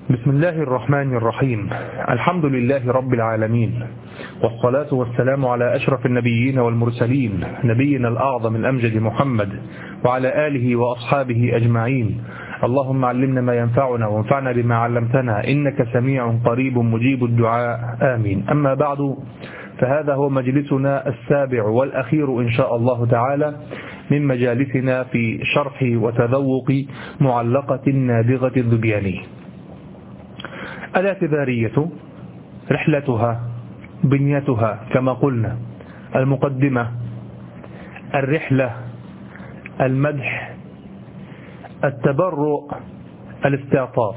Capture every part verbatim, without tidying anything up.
بسم الله الرحمن الرحيم. الحمد لله رب العالمين، والصلاة والسلام على أشرف النبيين والمرسلين، نبينا الأعظم الأمجد محمد وعلى آله وأصحابه أجمعين. اللهم علمنا ما ينفعنا وانفعنا بما علمتنا، إنك سميع قريب مجيب الدعاء، آمين. أما بعد، فهذا هو مجلسنا السابع والأخير إن شاء الله تعالى من مجالسنا في شرح وتذوق معلقة النابغة الذبياني. الاعتذارية، رحلتها، بنيتها كما قلنا، المقدمة، الرحلة، المدح، التبرؤ، الاستعطاف.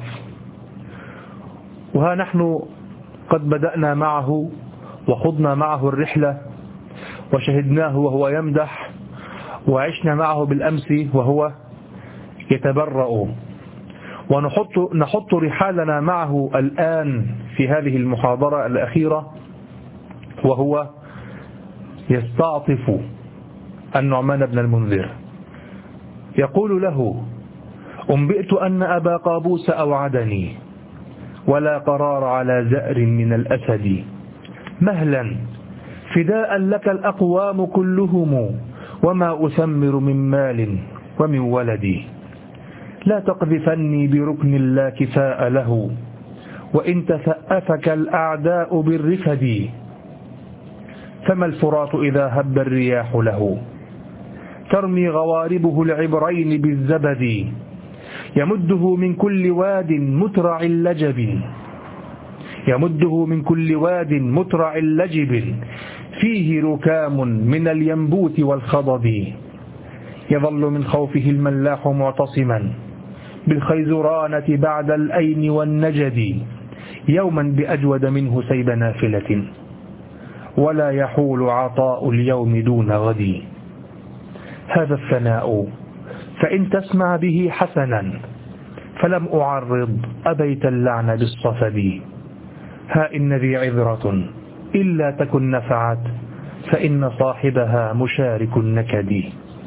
وها نحن قد بدأنا معه وخضنا معه الرحلة وشهدناه وهو يمدح، وعشنا معه بالأمس وهو يتبرأ، ونحط نحط رحالنا معه الآن في هذه المحاضرة الأخيرة وهو يستعطف النعمان بن المنذر. يقول له: أنبئت أن أبا قابوس أوعدني ولا قرار على زأر من الأسد، مهلا فداء لك الأقوام كلهم وما أثمر من مال ومن ولدي، لا تقذفني بركن لا كفاء له وإن تثأفك الأعداء بالرفد، فما الفرات إذا هب الرياح له ترمي غواربه العبرين بالزبد، يمده من كل واد مترع اللجب يمده من كل واد مترع اللجب فيه ركام من الينبوت والخضب، يظل من خوفه الملاح معتصما بالخيزرانة بعد الأين والنجد، يوما بأجود منه سيب نافلة ولا يحول عطاء اليوم دون غد، هذا الثناء فإن تسمع به حسنا فلم أعرض أبيت اللعن بالصفد، ها إن ذي عذرة إلا تكن نفعت فإن صاحبها مشارك النكد.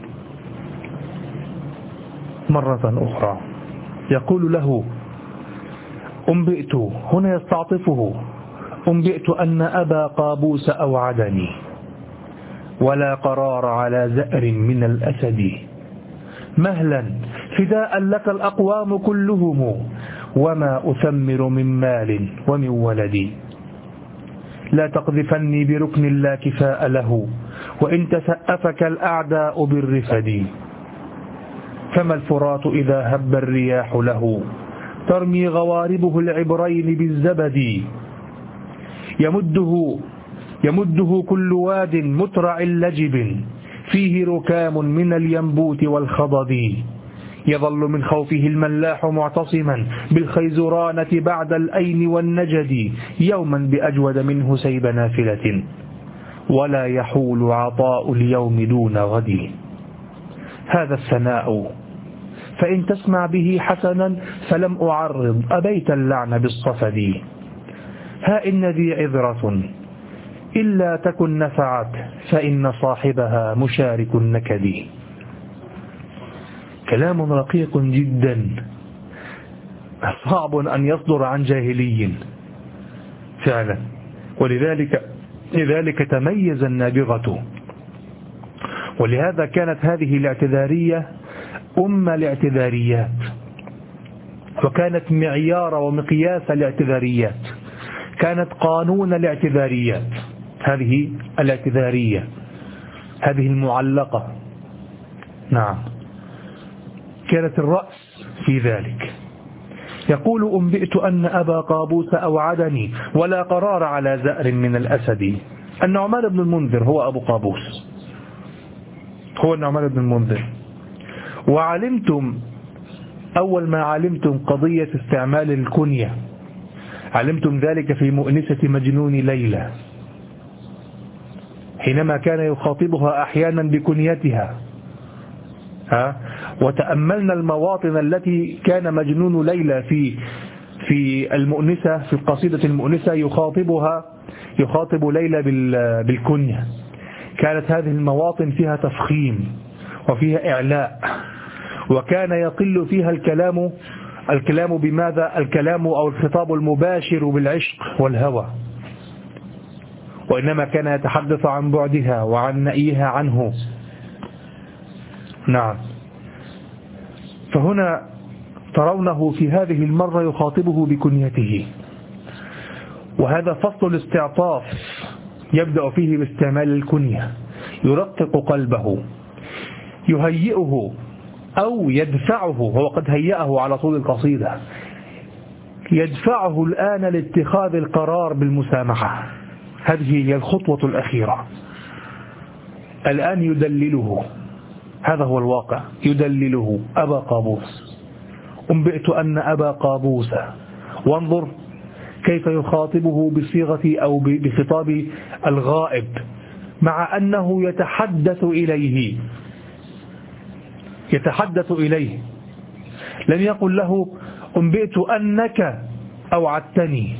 مرة أخرى يقول له: أنبئت، هنا يستعطفه، أنبئت أن أبا قابوس أوعدني ولا قرار على زأر من الأسد، مهلا فداء لك الأقوام كلهم وما أثمر من مال ومن ولدي، لا تقذفني بركن لا كفاء له وإن تثأفك الأعداء بالرفد، فما الفرات إذا هب الرياح له ترمي غواربه العبرين بالزبد، يمده يمده كل واد مترع اللجب فيه ركام من الينبوت والخضب، يظل من خوفه الملاح معتصما بالخيزرانة بعد الأين والنجد، يوما بأجود منه سيب نافلة ولا يحول عطاء اليوم دون غد، هذا الثناء فإن تسمع به حسنا فلم أعرض أبيت اللعن بالصفد، ها إن ذي عذرة إلا تكن نفعت فإن صاحبها مشارك النكد. كلام رقيق جدا صعب أن يصدر عن جاهلي فعلا، ولذلك لذلك تميز النابغة، ولهذا كانت هذه الاعتذارية أم الاعتذاريات، وكانت معيار ومقياس الاعتذاريات، كانت قانون الاعتذاريات. هذه الاعتذارية، هذه المعلقة، نعم، كانت الرأس في ذلك. يقول: أنبئت أن أبا قابوس أوعدني ولا قرار على زأر من الأسد. النعمان بن المنذر هو أبو قابوس، هو النعمان بن المنذر. وعلمتم أول ما علمتم قضية استعمال الكنية، علمتم ذلك في مؤنسة مجنون ليلى حينما كان يخاطبها أحيانا بكنيتها، ها؟ وتأملنا المواطن التي كان مجنون ليلى في في المؤنسة، في القصيدة المؤنسة يخاطبها يخاطب ليلى بالكنية. كانت هذه المواطن فيها تفخيم وفيها إعلاء، وكان يقل فيها الكلام الكلام بماذا؟ الكلام أو الخطاب المباشر بالعشق والهوى، وإنما كان يتحدث عن بعدها وعن نأيها عنه. نعم. فهنا ترونه في هذه المرة يخاطبه بكنيته، وهذا فصل الاستعطاف يبدأ فيه باستعمال الكنية، يرقق قلبه، يهيئه أو يدفعه، هو قد هيئه على طول القصيدة، يدفعه الآن لاتخاذ القرار بالمسامحة. هذه هي الخطوة الأخيرة. الآن يدلله، هذا هو الواقع، يدلله أبا قابوس. أنبئت أن أبا قابوس، وانظر كيف يخاطبه بصيغة أو بخطاب الغائب، مع أنه يتحدث إليه يتحدث إليه لم يقل له أنبئت أنك أوعدتني،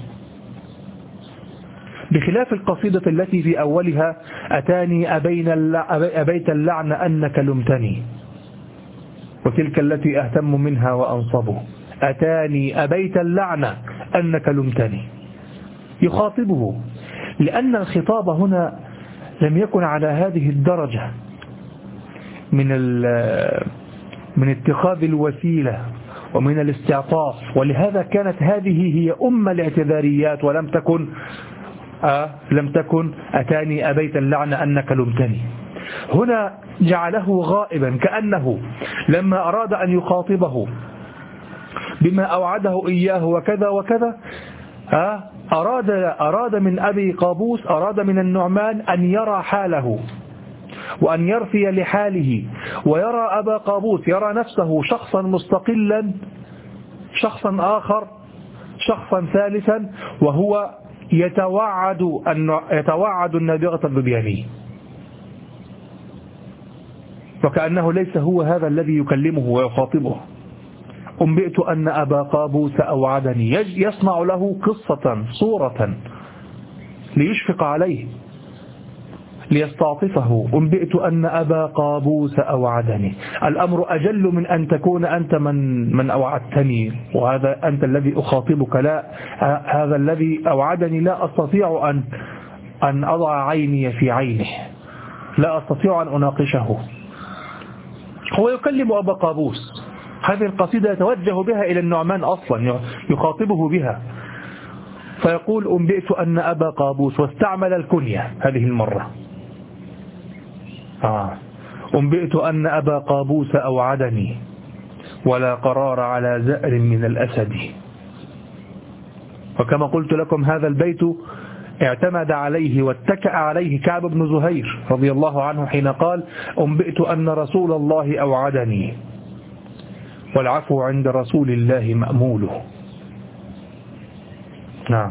بخلاف القصيدة التي في أولها أتاني أبين أبيت اللعن أنك لمتني، وتلك التي أهتم منها وأنصبه، أتاني أبيت اللعن أنك لمتني. يخاطبه لأن الخطاب هنا لم يكن على هذه الدرجة من من اتخاذ الوسيلة ومن الاستعطاف، ولهذا كانت هذه هي أم الاعتذاريات، ولم تكن آه لم تكن أتاني أبيت اللعن أنك لمتني. هنا جعله غائبا، كأنه لما أراد أن يخاطبه بما أوعده إياه وكذا وكذا آه أراد أراد من أبي قابوس، أراد من النعمان أن يرى حاله وأن يرثي لحاله، ويرى أبا قابوس، يرى نفسه شخصا مستقلا، شخصا آخر، شخصا ثالثا، وهو يتوعد يتوعد النابغة الظبياني، وكأنه ليس هو هذا الذي يكلمه ويخاطبه. أنبئت أن أبا قابوس أوعدني، يصنع له قصة صورة ليشفق عليه، ليستعطفه. أنبئت أن أبا قابوس أوعدني، الأمر أجل من أن تكون أنت من من أوعدتني، وهذا أنت الذي أخاطبك، لا هذا الذي أوعدني لا أستطيع أن أن أضع عيني في عينه، لا أستطيع أن أناقشه. هو يكلم أبا قابوس، هذه القصيدة يتوجه بها إلى النعمان أصلا، يخاطبه بها، فيقول أنبئت أن أبا قابوس، واستعمل الكنية هذه المرة. آه. أنبئت أن أبا قابوس أوعدني ولا قرار على زأر من الأسد. وكما قلت لكم هذا البيت اعتمد عليه واتكأ عليه كعب بن زهير رضي الله عنه حين قال أنبئت أن رسول الله أوعدني والعفو عند رسول الله مأموله. نعم.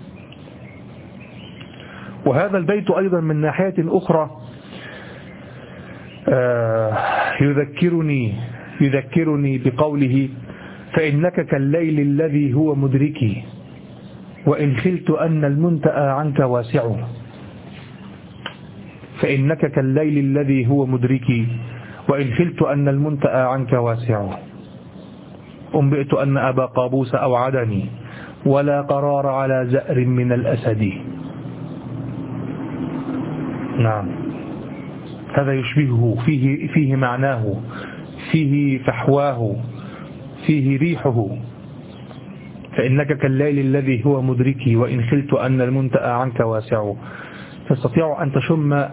وهذا البيت أيضا من ناحية أخرى آه يذكرني يذكرني بقوله فإنك كالليل الذي هو مدركي وإن خلت أن المنتأى عنك واسع. فإنك كالليل الذي هو مدركي وإن خلت أن المنتأى عنك واسع. أنبئت أن أبا قابوس أوعدني ولا قرار على زأر من الأسد. نعم. هذا يشبهه، فيه, فيه معناه، فيه فحواه، فيه ريحه. فإنك كالليل الذي هو مدركي وإن خلت أن المنتأى عنك واسع. تستطيع أن تشم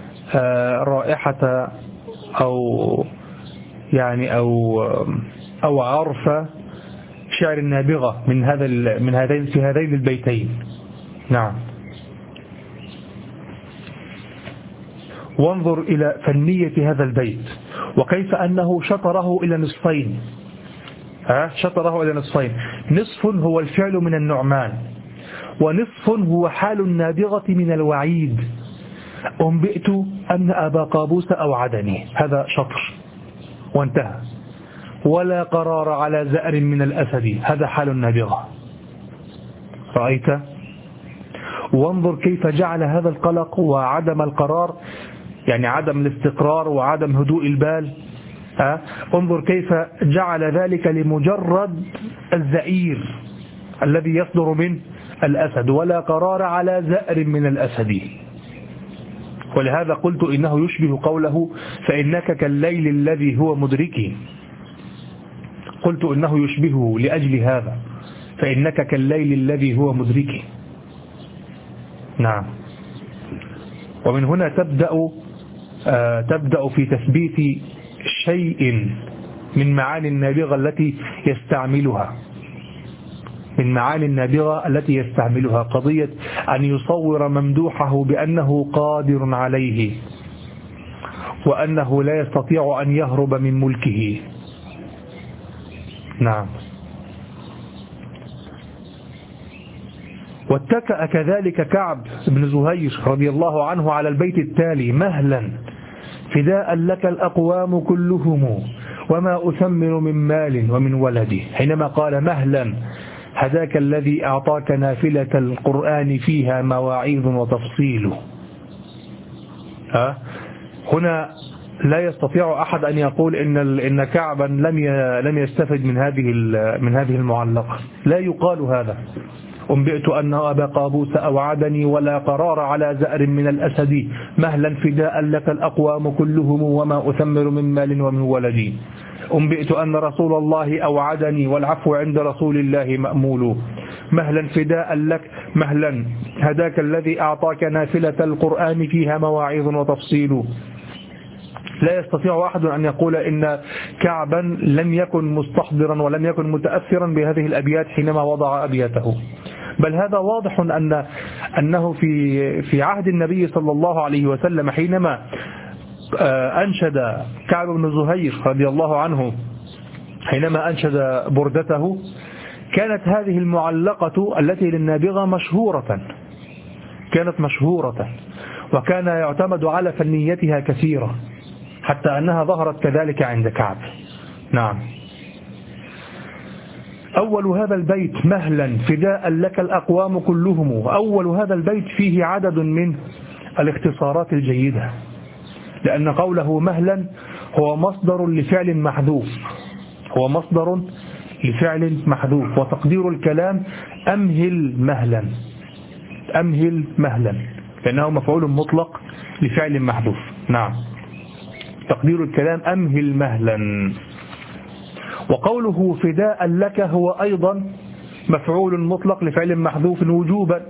رائحة أو يعني أو أو عرف شعر النابغة من هذا من هذين في هذين البيتين. نعم. وانظر إلى فنية هذا البيت وكيف أنه شطره إلى نصفين. ها شطره إلى نصفين، نصف هو الفعل من النعمان ونصف هو حال النابغة من الوعيد. أنبئت أن أبا قابوس أوعدني، هذا شطر وانتهى. ولا قرار على زأر من الأسد، هذا حال النابغة. رأيت؟ وانظر كيف جعل هذا القلق وعدم القرار، يعني عدم الاستقرار وعدم هدوء البال، أه؟ انظر كيف جعل ذلك لمجرد الزئير الذي يصدر من الأسد، ولا قرار على زأر من الأسد. ولهذا قلت إنه يشبه قوله فإنك كالليل الذي هو مدركي. قلت إنه يشبهه لأجل هذا، فإنك كالليل الذي هو مدركي. نعم. ومن هنا تبدأ آه تبدأ في تثبيت شيء من معاني النابغة التي يستعملها من معاني النابغة التي يستعملها قضية أن يصور ممدوحه بأنه قادر عليه، وأنه لا يستطيع أن يهرب من ملكه. نعم. واتكأ كذلك كعب بن زهير رضي الله عنه على البيت التالي: مهلا فداء لك الأقوام كلهم وما أثمر من مال ومن ولدي. حينما قال مهلا هداك الذي أعطاك نافلة القرآن فيها مواعيظ وتفصيل. ها هنا لا يستطيع أحد أن يقول إن إن كعبا لم لم يستفد من هذه من هذه المعلقة. لا يقال هذا. أنبئت أن أبا قابوس أوعدني ولا قرار على زأر من الأسد، مهلا فداء لك الأقوام كلهم وما أثمر من مال ومن ولدي. أنبئت أن رسول الله أوعدني والعفو عند رسول الله مأمول، مهلا فداء لك مهلا هداك الذي أعطاك نافلة القرآن فيها مواعظ وتفصيل. لا يستطيع أحد أن يقول إن كعبا لم يكن مستحضرا ولم يكن متأثرا بهذه الأبيات حينما وضع أبياته، بل هذا واضح أن أنه في في عهد النبي صلى الله عليه وسلم حينما أنشد كعب بن زهير رضي الله عنه، حينما أنشد بردته، كانت هذه المعلقة التي للنابغة مشهورة كانت مشهورة وكان يعتمد على فنيتها كثيرة، حتى أنها ظهرت كذلك عند كعب. نعم. أول هذا البيت مهلا فداء لك الأقوام كلهم، أول هذا البيت فيه عدد من الاختصارات الجيدة، لأن قوله مهلا هو مصدر لفعل محذوف هو مصدر لفعل محذوف وتقدير الكلام أمهل مهلا أمهل مهلا لأنه مفعول مطلق لفعل محذوف. نعم. تقدير الكلام أمهل مهلا. وقوله فداء لك هو أيضا مفعول مطلق لفعل محذوف وجوبا،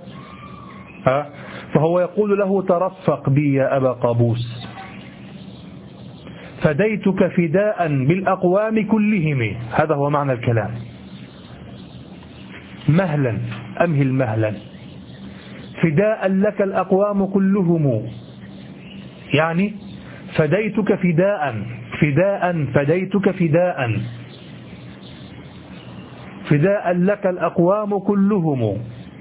فهو يقول له ترفق بي يا أبا قابوس، فديتك فداء بالأقوام كلهم. هذا هو معنى الكلام. مهلا أمهل مهلا فداء لك الأقوام كلهم، يعني فديتك فداء فداء فديتك فداء فداء لك الأقوام كلهم.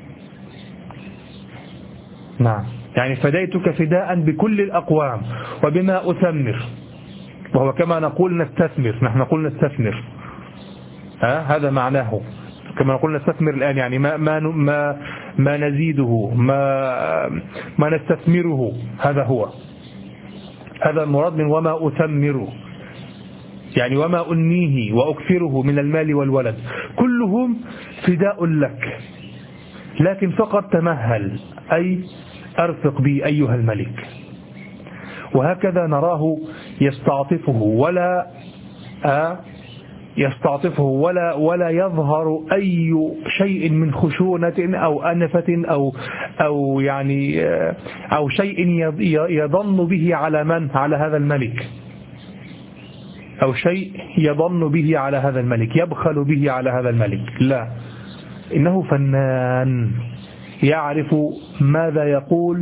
نعم. يعني فديتك فداء بكل الأقوام وبما أثمر، وهو كما نقول نستثمر، نحن نقول نستثمر، ها هذا معناه كما نقول نستثمر الآن، يعني ما ما ما, ما نزيده ما ما نستثمره، هذا هو هذا المراد من وما أثمره، يعني وما أنيه وأكثره من المال والولد كلهم فداء لك، لكن فقط تمهل أي أرفق بي أيها الملك. وهكذا نراه يستعطفه ولا آه يستعطفه ولا ولا يظهر أي شيء من خشونة أو أنفة أو أو يعني أو شيء يظن به على من على هذا الملك أو شيء يظن به على هذا الملك يبخل به على هذا الملك. لا، إنه فنان يعرف ماذا يقول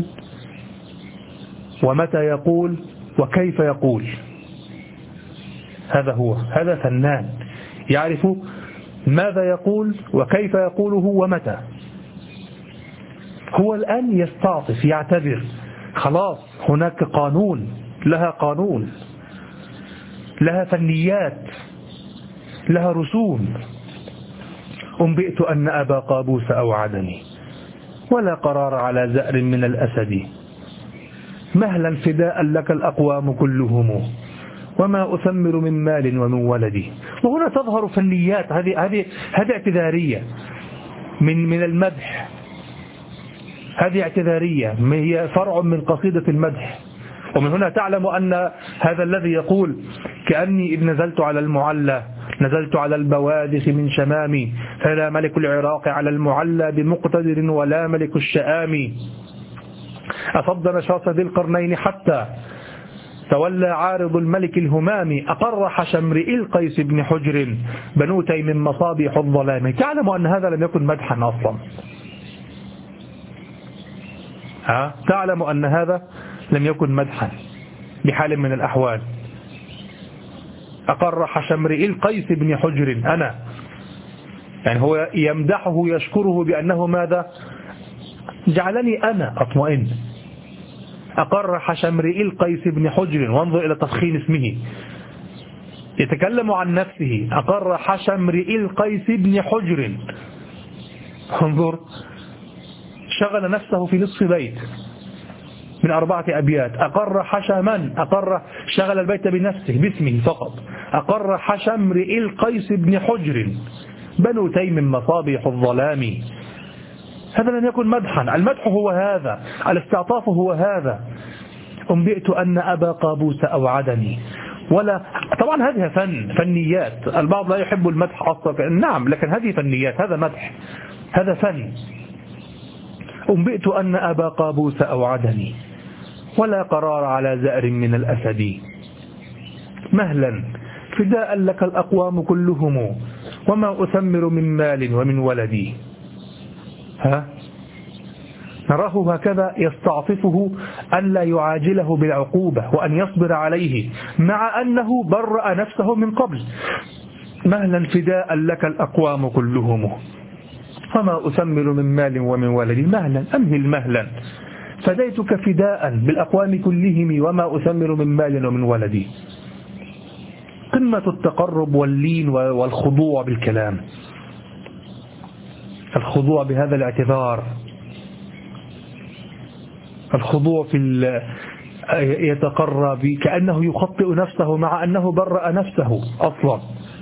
ومتى يقول وكيف يقول. هذا هو هذا فنان يعرف ماذا يقول وكيف يقوله ومتى. هو الآن يستعطف يعتذر، خلاص هناك قانون، لها قانون، لها فنيات، لها رسوم. أنبئت أن أبا قابوس أوعدني ولا قرار على زأر من الأسد، مهلا فداء لك الأقوام كلهم وما أثمر من مال ومن ولدي. وهنا تظهر فنيات، هذه هذه هذه اعتذارية من من المدح، هذه اعتذارية هي فرع من قصيدة المدح. ومن هنا تعلم أن هذا الذي يقول كأني إذ نزلت على المعلى نزلت على البوادخ من شمامي، فلا ملك العراق على المعلى بمقتدر ولا ملك الشآم، أصد نشاط ذي القرنين حتى تولى عارض الملك الهمام، أقر حشمرئ القيس بن حجر بنوتي من مصابيح الظلام. تعلم أن هذا لم يكن مدحا أصلا، ها؟ تعلم أن هذا لم يكن مدحا بحال من الأحوال. أقر حشمرئ القيس بن حجر، أنا يعني هو يمدحه يشكره بأنه ماذا؟ جعلني أنا أطمئن. أقر حشمرئ القيس بن حجر، وانظر إلى تفخيم اسمه، يتكلم عن نفسه. أقر حشمرئ القيس بن حجر، انظر، شغل نفسه في نصف بيت من أربعة أبيات. أقر حشما، أقر شغل البيت بنفسه باسمه فقط. أقر حشمرئ القيس بن حجر بنو تيم مصابيح الظلام. هذا لم يكن مدحا. المدح هو هذا، الاستعطاف هو هذا. أنبئت أن أبا قابوس أوعدني، ولا طبعا هذه فن فنيات. البعض لا يحب المدح أصلا، نعم، لكن هذه فنيات، هذا مدح، هذا فن. أنبئت أن أبا قابوس أوعدني ولا قرار على زأر من الأسد، مهلا فداء لك الأقوام كلهم وما أثمر من مال ومن ولدي. ها؟ نراه هكذا يستعطفه أن لا يعاجله بالعقوبة وأن يصبر عليه مع أنه برأ نفسه من قبل. مهلا فداء لك الأقوام كلهم وما أثمر من مال ومن ولدي. مهلا، أمهل مهلا، فديتك فداء بالأقوام كلهم وما أثمر من مال ومن ولدي. قمة التقرب واللين والخضوع بالكلام، الخضوع بهذا الاعتذار، الخضوع في يتقرب كأنه يخطئ نفسه مع أنه برأ نفسه أصلا.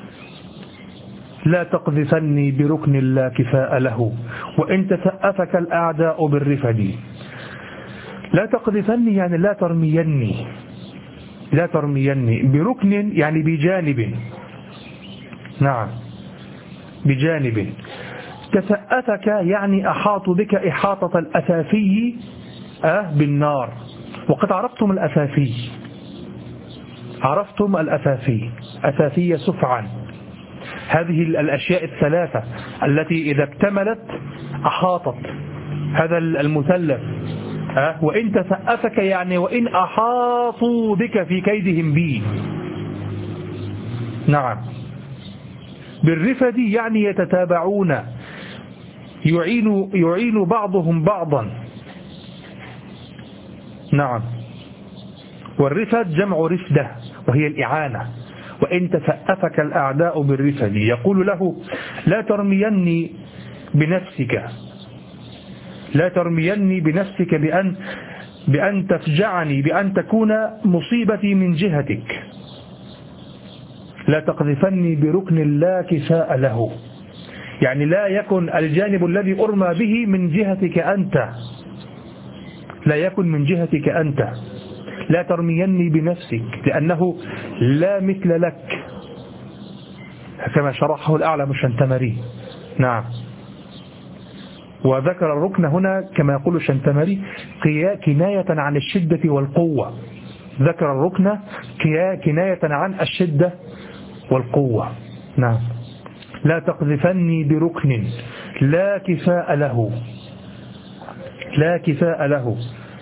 لا تقذفني بركن لا كفاء له وإن تسأفك الأعداء بالرفد. لا تقذفني يعني لا ترميني، لا ترميني بركن يعني بجانب، نعم بجانب. تسأفك يعني أحاط بك إحاطة الأثافي أه بالنار. وقد عرفتم الأثافي، عرفتم الأثافي، أثافية سفعا، هذه الأشياء الثلاثة التي إذا اكتملت أحاطت هذا المثلث. أه؟ وإن تسأفك يعني وإن أحاطوا بك في كيدهم بي، نعم. بالرفد يعني يتتابعون، يعين, يعين بعضهم بعضا، نعم. والرفد جمع رفدة وهي الإعانة. وإن تسأفك الأعداء بالرفد، يقول له لا ترميني بنفسك، لا ترميني بنفسك بأن, بأن تفجعني، بأن تكون مصيبتي من جهتك. لا تقذفني بركن لا كفاء له، يعني لا يكن الجانب الذي أرمى به من جهتك أنت، لا يكن من جهتك أنت. لا ترميني بنفسك لأنه لا مثل لك، كما شرحه الأعلم الشنتمري، نعم. وذكر الركن هنا كما يقول الشنتمري كناية عن الشدة والقوة. ذكر الركن كناية عن الشدة والقوة، نعم. لا تقذفني بركن لا كفاء له، لا كفاء له،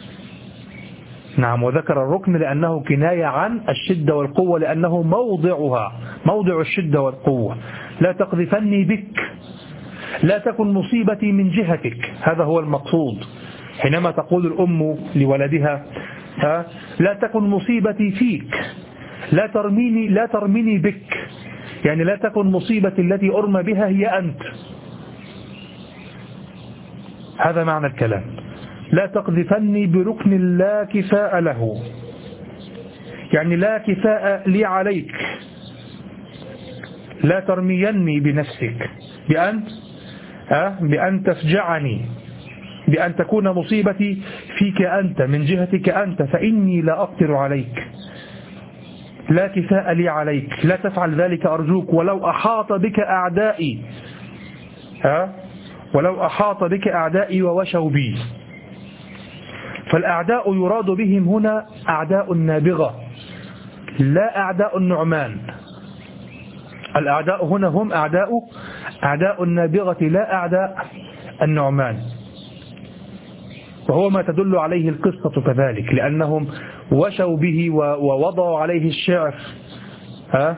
نعم. وذكر الركن لأنه كناية عن الشدة والقوة، لأنه موضعها موضع الشدة والقوة. لا تقذفني بك، لا تكن مصيبتي من جهتك، هذا هو المقصود حينما تقول الأم لولدها ها لا تكن مصيبتي فيك، لا ترميني لا ترميني بك، يعني لا تكن مصيبتي التي أرمى بها هي أنت. هذا معنى الكلام. لا تقذفني بركن لا كفاء له، يعني لا كفاء لي عليك، لا ترميني بنفسك بأن أه بأن تفجعني، بأن تكون مصيبتي فيك أنت من جهتك أنت، فإني لا أقدر عليك، لا كفاء لي عليك، لا تفعل ذلك أرجوك، ولو أحاط بك أعدائي ها ولو أحاط بك أعدائي ووشوا بي. فالأعداء يراد بهم هنا أعداء النابغة لا أعداء النعمان. الأعداء هنا هم أعداء أعداء النابغة لا أعداء النعمان، وهو ما تدل عليه القصة كذلك، لأنهم وشوا به ووضعوا عليه الشعر ها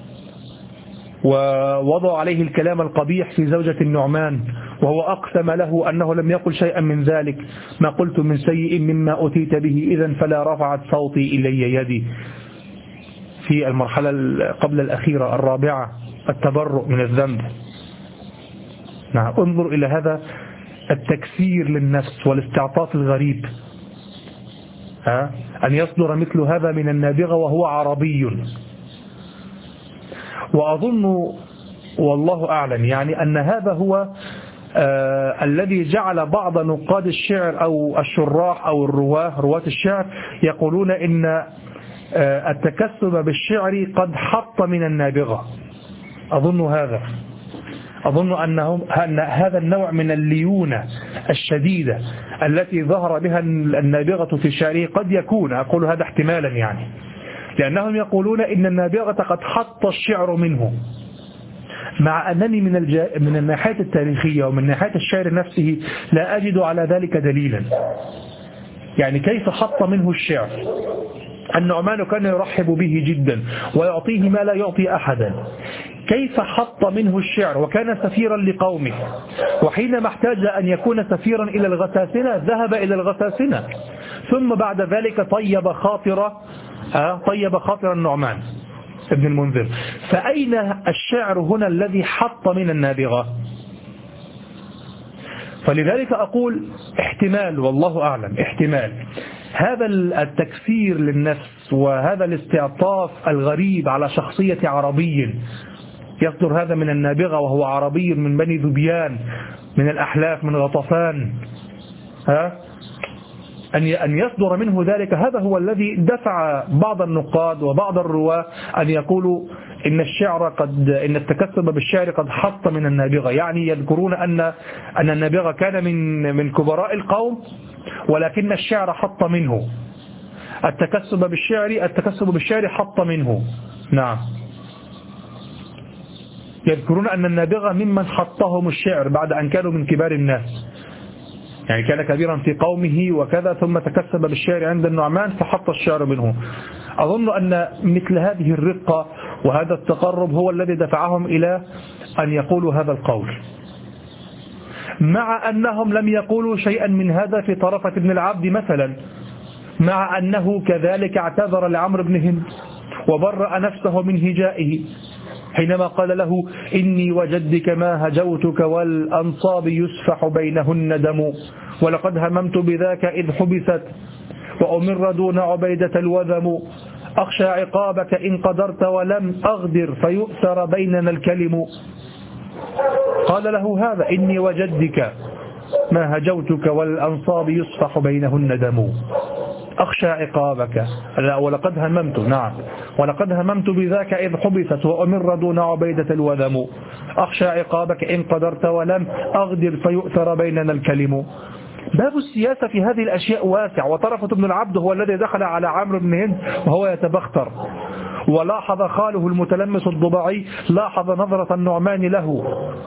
ووضعوا عليه الكلام القبيح في زوجة النعمان، وهو أقسم له أنه لم يقل شيئا من ذلك، ما قلت من سيء مما أتيت به إذن فلا رفعت صوتي إلي يدي، في المرحلة قبل الأخيرة الرابعة، التبرؤ من الذنب. نعم، انظر إلى هذا التكسير للنفس والاستعطاف الغريب، ها؟ أن يصدر مثل هذا من النابغة وهو عربي. وأظن والله أعلم يعني أن هذا هو آه الذي جعل بعض نقاد الشعر أو الشراح أو الرواه رواة الشعر يقولون إن آه التكسب بالشعر قد حط من النابغة. أظن هذا أظن أنهم أن هذا النوع من الليونة الشديدة التي ظهر بها النابغة في شعره قد يكون، أقول هذا احتمالا يعني، لأنهم يقولون إن النابغة قد حط الشعر منه، مع أنني من الجا... من الناحية التاريخية ومن ناحية الشعر نفسه لا أجد على ذلك دليلا. يعني كيف حط منه الشعر؟ النعمان كان يرحب به جدا ويعطيه ما لا يعطي أحدا، كيف حط منه الشعر وكان سفيرا لقومه، وحينما احتاج أن يكون سفيرا إلى الغساسنة ذهب إلى الغساسنة، ثم بعد ذلك طيب خاطر طيب خاطر النعمان ابن المنذر. فأين الشعر هنا الذي حط من النابغة؟ فلذلك أقول احتمال، والله أعلم، احتمال هذا التكسير للنفس وهذا الاستعطاف الغريب على شخصية عربي، يصدر هذا من النابغة وهو عربي من بني ذبيان من الأحلاف من غطفان، ها أن يصدر منه ذلك، هذا هو الذي دفع بعض النقاد وبعض الرواة أن يقولوا إن الشعر قد إن التكسب بالشعر قد حط من النابغة، يعني يذكرون أن أن النابغة كان من من كبراء القوم ولكن الشعر حط منه، التكسب بالشعر التكسب بالشعر حط منه. نعم، يذكرون أن النابغة ممن حطهم الشعر بعد أن كانوا من كبار الناس، يعني كان كبيرا في قومه وكذا ثم تكسب بالشعر عند النعمان فحط الشعر منه. أظن أن مثل هذه الرقة وهذا التقرب هو الذي دفعهم إلى أن يقولوا هذا القول، مع أنهم لم يقولوا شيئا من هذا في طرفة بن العبد مثلا، مع أنه كذلك اعتذر لعمرو بن هند وبرأ نفسه من هجائه حينما قال له إني وجدك ما هجوتك والأنصاب يسفح بينهن دم، ولقد هممت بذاك إذ حبست وأمر دون عبيدة الوذم، أخشى عقابك إن قدرت ولم أغدر فيؤثر بيننا الكلم. قال له هذا إني وجدك ما هجوتك والأنصاب يسفح بينهن دم، أخشى عقابك، لا ولقد هممت، نعم ولقد هممت بذاك إذ حبست وأمر دون عبيدة الوذم، أخشى عقابك إن قدرت ولم أغدر فيؤثر بيننا الكلم. باب السياسة في هذه الأشياء واسع، وطرفة بن العبد هو الذي دخل على عمرو بن هند وهو يتبختر، ولاحظ خاله المتلمس الضبعي لاحظ نظرة النعمان له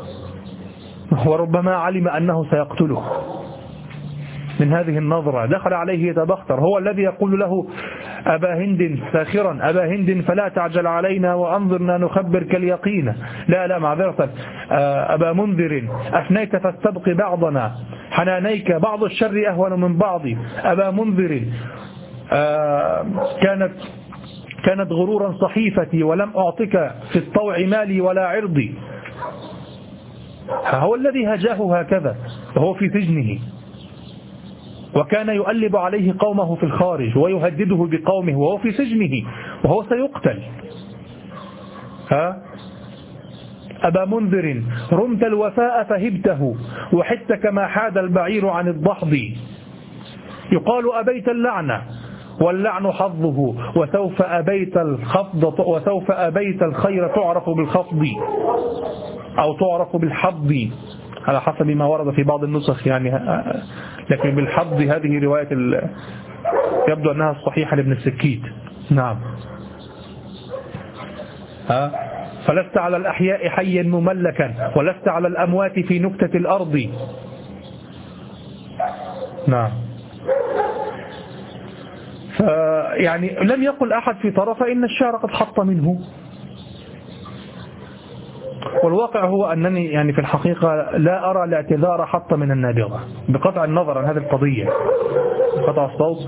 وربما علم أنه سيقتله من هذه النظرة، دخل عليه يتبختر، هو الذي يقول له أبا هند ساخرا أبا هند فلا تعجل علينا وأنظرنا نخبرك اليقين، لا لا معذرة أبا منذر أفنيت فاستبق بعضنا حنانيك بعض الشر أهون من بعض، أبا منذر كانت كانت غرورا صحيفتي ولم أعطك في الطوع مالي ولا عرضي. هو الذي هجاه هكذا وهو في سجنه، وكان يؤلب عليه قومه في الخارج ويهدده بقومه وهو في سجنه وهو سيقتل. ها أبا منذر رمت الوفاء فهبته وحدت كما حاد البعير عن الضحض. يقال أبيت اللعنة واللعن حظه وسوف أبيت الخفض وسوف أبيت الخير تعرف بالخفض أو تعرف بالحظ على حسب ما ورد في بعض النسخ يعني، لكن بالحظ هذه رواية يبدو أنها الصحيحة لابن السكيت. نعم. ها فلست على الأحياء حيا مملكا ولست على الأموات في نكتة الأرض. نعم. يعني لم يقل أحد في طرفه إن الشعر قد حط منه، والواقع هو أنني يعني في الحقيقة لا أرى الاعتذار حط من النابغة بقطع النظر عن هذه القضية. قطع الصوت.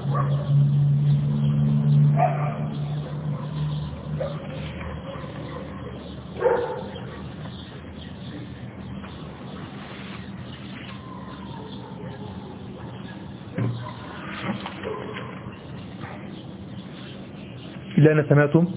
إلا أنا سمعتم؟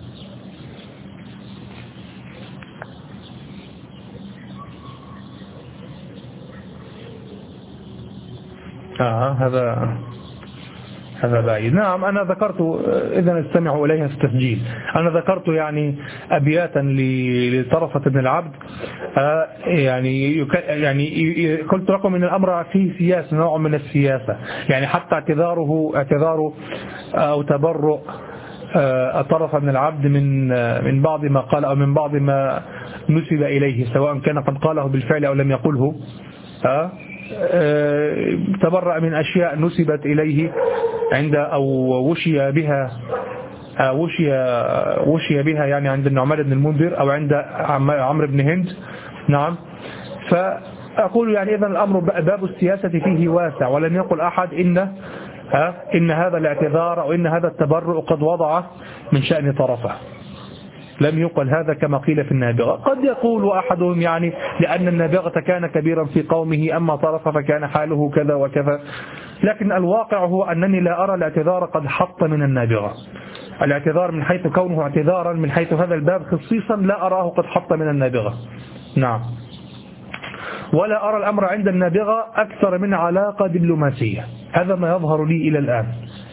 آه هذا هذا بعيد. نعم أنا ذكرت، إذا استمعوا إليها في التسجيل، أنا ذكرت يعني أبياتا لطرفة بن العبد. آه يعني يعني قلت لكم إن الأمر فيه سياسة، نوع من السياسة، يعني حتى اعتذاره اعتذاره أو تبرؤ طرف بن العبد من من بعض ما قال أو من بعض ما نسب إليه، سواء كان قد قاله بالفعل أو لم يقله. ها تبرأ من أشياء نسبت إليه عند أو وشي بها وشي وشي بها يعني عند النعمان بن المنذر أو عند عمرو بن هند. نعم. فأقول يعني إذن الأمر باب السياسة فيه واسع، ولم يقل أحد إن إن هذا الاعتذار أو إن هذا التبرؤ قد وضع من شأن طرفه، لم يقل هذا كما قيل في النابغة. قد يقول أحدهم يعني لأن النابغة كان كبيرا في قومه أما طرف فكان حاله كذا وكذا، لكن الواقع هو أنني لا أرى الاعتذار قد حط من النابغة. الاعتذار من حيث كونه اعتذارا من حيث هذا الباب خصيصا لا أراه قد حط من النابغة. نعم. ولا أرى الأمر عند النابغة أكثر من علاقة دبلوماسية، هذا ما يظهر لي إلى الآن.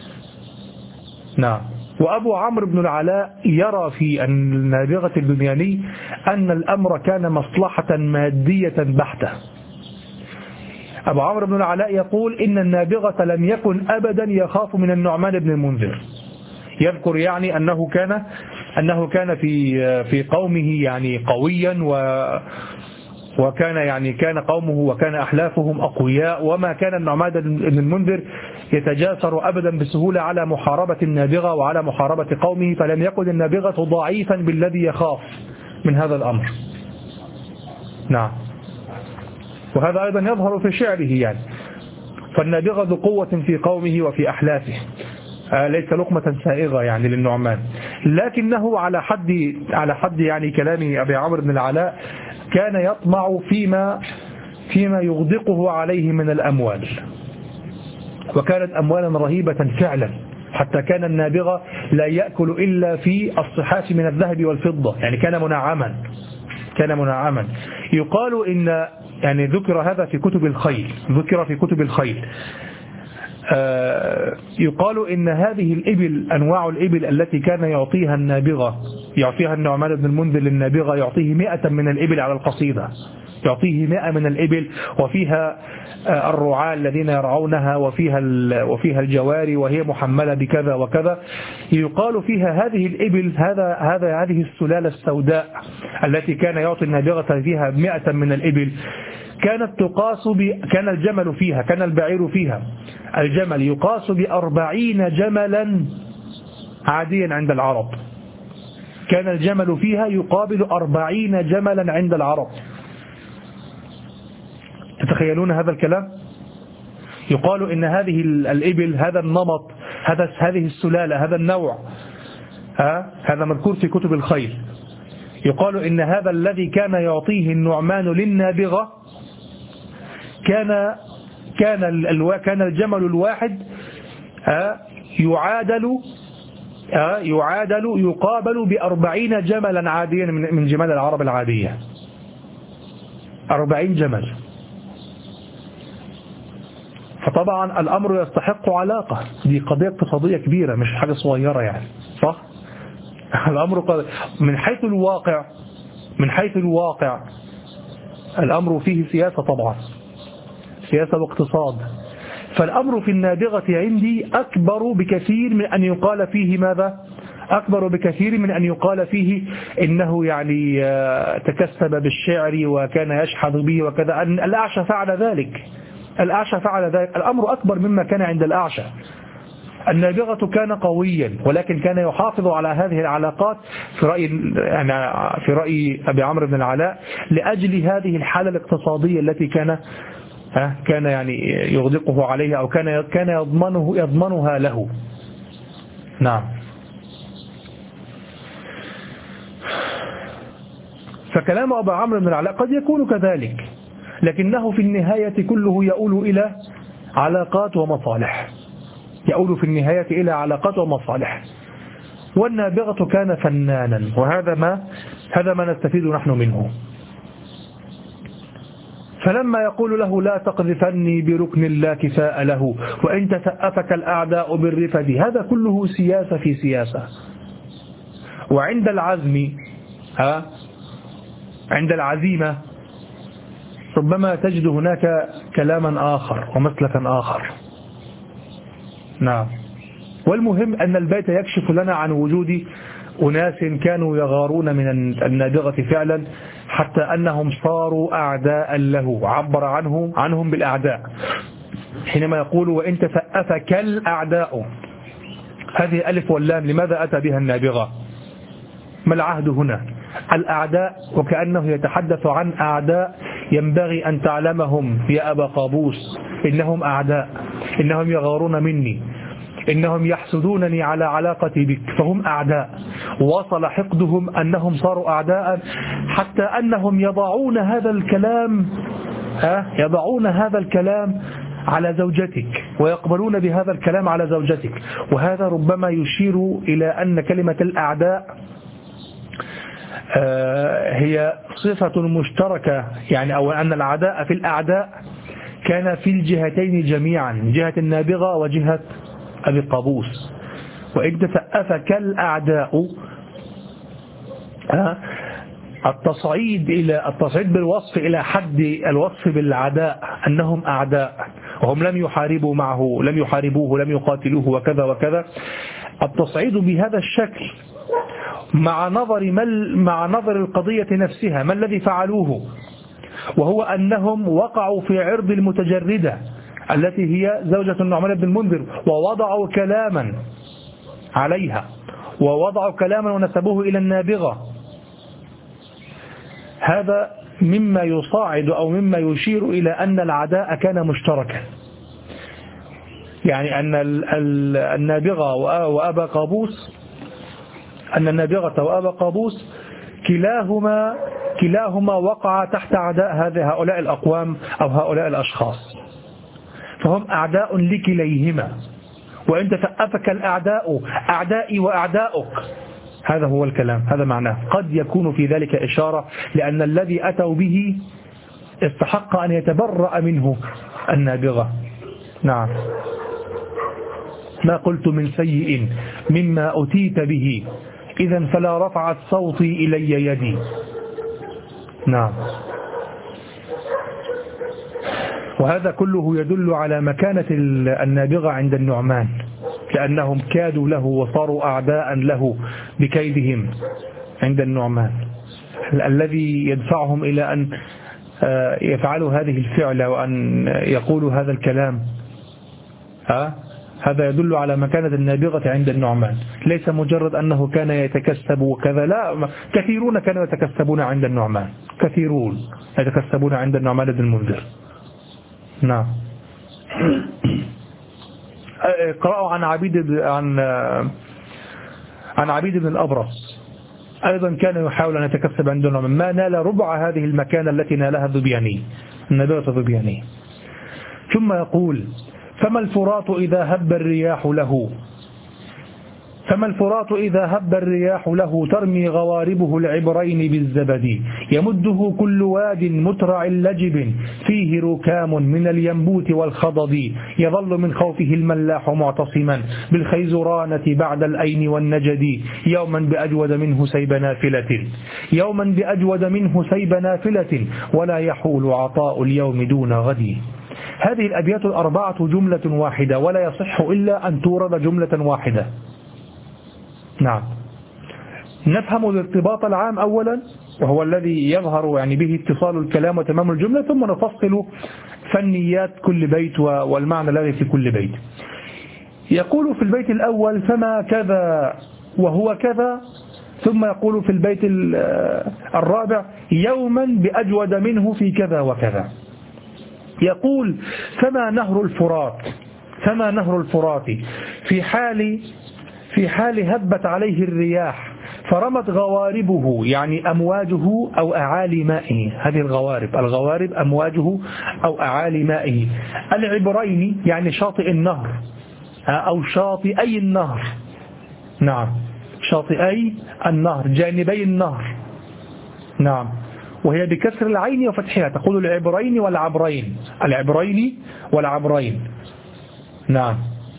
نعم. وأبو عمرو بن العلاء يرى في النابغة البنياني أن الأمر كان مصلحة مادية بحتة. أبو عمرو بن العلاء يقول إن النابغة لم يكن أبدا يخاف من النعمان بن المنذر، يذكر يعني أنه كان أنه كان في في قومه يعني قويا و وكان يعني كان قومه وكان أحلافهم أقوياء، وما كان النعمان بن المنذر يتجاسر أبدا بسهولة على محاربة النابغة وعلى محاربة قومه، فلم يكن النابغة ضعيفا بالذي يخاف من هذا الأمر. نعم. وهذا أيضا يظهر في شعره يعني، فالنابغة ذو قوة في قومه وفي أحلافه، ليس لقمة سائغة يعني للنعمان، لكنه على حد على حد يعني كلام أبي عمرو بن العلاء كان يطمع فيما فيما يغدقه عليه من الأموال، وكانت أموالا رهيبة فعلا، حتى كان النابغة لا يأكل إلا في الصحاف من الذهب والفضة، يعني كان منعما كان منعما يقال إن يعني ذكر هذا في كتب الخيل، ذكر في كتب الخيل آه يقال إن هذه الإبل، أنواع الإبل التي كان يعطيها النابغة يعطيها النعمان بن المنذر للنابغة، يعطيه مئة من الإبل على القصيدة، يعطيه مئة من الإبل، وفيها آه الرعاة الذين يرعونها، وفيها وفيها الجواري وهي محملة بكذا وكذا. يقال فيها هذه الإبل، هذا هذا هذه السلالة السوداء التي كان يعطي النابغة فيها مئة من الإبل، كانت تقاس ب... كان الجمل فيها، كان البعير فيها، الجمل يقاس بأربعين جملا عاديا عند العرب، كان الجمل فيها يقابل أربعين جملا عند العرب. تتخيلون هذا الكلام؟ يقال إن هذه الإبل، هذا النمط، هذا هذه السلالة، هذا النوع، ها هذا مذكور في كتب الخيل، يقال إن هذا الذي كان يعطيه النعمان للنابغة كان كان كان الجمل الواحد يعادل يعادل يقابل بأربعين جملا عاديا من جمال العرب العادية. أربعين جمل. فطبعا الأمر يستحق علاقة، دي قضية اقتصادية كبيرة مش حاجة صغيرة يعني، صح؟ الأمر من حيث الواقع من حيث الواقع الأمر فيه سياسة طبعا، سياسة واقتصاد. فالأمر في النابغة عندي أكبر بكثير من أن يقال فيه ماذا؟ أكبر بكثير من أن يقال فيه إنه يعني تكسب بالشعر وكان يشحذ به وكذا. أن الأعشى فعل ذلك، الأعشى فعل ذلك. الأمر أكبر مما كان عند الأعشى. النابغة كان قويا ولكن كان يحافظ على هذه العلاقات في رأي في رأي أبي عمرو بن العلاء لأجل هذه الحالة الاقتصادية التي كان كان يعني يغدقه عليها أو كان كان يضمنه يضمنها له. نعم. فكلام أبي عمرو بن العلاء قد يكون كذلك، لكنه في النهاية كله يؤول إلى علاقات ومصالح، يؤول في النهاية إلى علاقات ومصالح. والنابغة كان فنانا، وهذا ما هذا ما نستفيد نحن منه. فلما يقول له لا تقذفني بركن لا كفاء له وإن تسأفك الأعداء بالرفد، هذا كله سياسة في سياسة. وعند العزم ها عند العزيمة ربما تجد هناك كلاما آخر ومسلكا آخر. نعم. والمهم أن البيت يكشف لنا عن وجود أناس كانوا يغارون من النابغة فعلا حتى أنهم صاروا أعداء له، عبر عنهم عنهم بالأعداء حينما يقول وإن تسأفك الأعداء. هذه ألف واللام لماذا أتى بها النابغة؟ ما العهد هنا؟ الأعداء، وكأنه يتحدث عن أعداء ينبغي أن تعلمهم يا أبا قابوس إنهم أعداء، إنهم يغارون مني، إنهم يحسدونني على علاقتي بك، فهم أعداء. وصل حقدهم أنهم صاروا أعداء حتى أنهم يضعون هذا الكلام ها يضعون هذا الكلام على زوجتك ويقبلون بهذا الكلام على زوجتك. وهذا ربما يشير إلى أن كلمة الأعداء هي صفة مشتركة، يعني أو أن العداء في الأعداء كان في الجهتين جميعا، جهة النابغة وجهة أبي قابوس. وإن تسأفك الأعداء التصعيد إلى التصعيد بالوصف إلى حد الوصف بالعداء أنهم أعداء وهم لم يحاربوا معه، لم يحاربوه، لم يقاتلوه وكذا وكذا. التصعيد بهذا الشكل مع نظر مع نظر القضية نفسها، ما الذي فعلوه؟ وهو أنهم وقعوا في عرض المتجردة التي هي زوجة النعمان بن المنذر ووضعوا كلاما عليها، ووضعوا كلاما ونسبوه إلى النابغة. هذا مما يصاعد أو مما يشير إلى أن العداء كان مشتركا، يعني أن النابغة وأبا قابوس أن النابغة وأبا قابوس كلاهما كلاهما وقع تحت عداء هذه هؤلاء الأقوام أو هؤلاء الأشخاص، فهم أعداء لكليهما. وإن تسأفك الأعداء أعدائي وأعداؤك، هذا هو الكلام، هذا معناه. قد يكون في ذلك إشارة لأن الذي أتوا به استحق أن يتبرأ منه النابغة. نعم. ما قلت من سيء مما أتيت به إذا فلا رفعت صوتي إلي يدي. نعم. وهذا كله يدل على مكانة النابغة عند النعمان، لأنهم كادوا له وصاروا أعداء له بكيدهم عند النعمان، الذي يدفعهم إلى أن يفعلوا هذه الفعلة وأن يقولوا هذا الكلام. ها؟ هذا يدل على مكانة النابغة عند النعمان، ليس مجرد أنه كان يتكسب وكذا، لا، كثيرون كانوا يتكسبون عند النعمان، كثيرون يتكسبون عند النعمان بن المنذر. نعم. قرأوا عن عبيد عن عن عبيد بن الأبرص أيضا كان يحاول أن يتكسب عند النعمان، ما نال ربع هذه المكانة التي نالها الذبياني، النابغة الذبياني. ثم يقول: فما الفرات إذا هب الرياح له فما الفرات إذا هب الرياح له ترمي غواربه العبرين بالزبد، يمده كل واد مترع لجب فيه ركام من الينبوت والخضد، يظل من خوفه الملاح معتصما بالخيزرانة بعد الأين والنجد، يوما بأجود منه سيب نافلة يوما بأجود منه سيب نافلة ولا يحول عطاء اليوم دون غد. هذه الأبيات الأربعة جملة واحدة، ولا يصح إلا أن تورد جملة واحدة. نعم، نفهم الارتباط العام أولا، وهو الذي يظهر يعني به اتصال الكلام وتمام الجملة، ثم نفصل فنيات كل بيت والمعنى الذي في كل بيت. يقول في البيت الأول: فما كذا وهو كذا، ثم يقول في البيت الرابع: يوما بأجود منه في كذا وكذا. يقول: فما نهر الفرات فما نهر الفرات في حال في حال هبت عليه الرياح فرمت غواربه، يعني أمواجه أو أعالي مائه. هذه الغوارب الغوارب أمواجه أو أعالي مائه. العبرين يعني شاطئ النهر أو شاطئي النهر. نعم، شاطئي النهر، جانبي النهر. نعم، وهي بكسر العين وفتحها، تقول العبرين والعبرين العبرين والعبرين. نعم،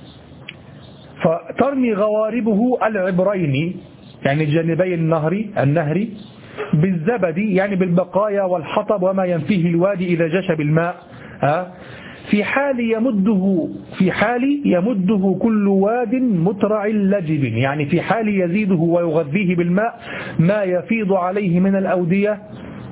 فترمي غواربه العبرين يعني جانبي النهر النهر بالزبد يعني بالبقايا والحطب وما ينفيه الوادي إذا جش بالماء. في حال يمده في حال يمده كل واد مترع لجب، يعني في حال يزيده ويغذيه بالماء ما يفيض عليه من الأودية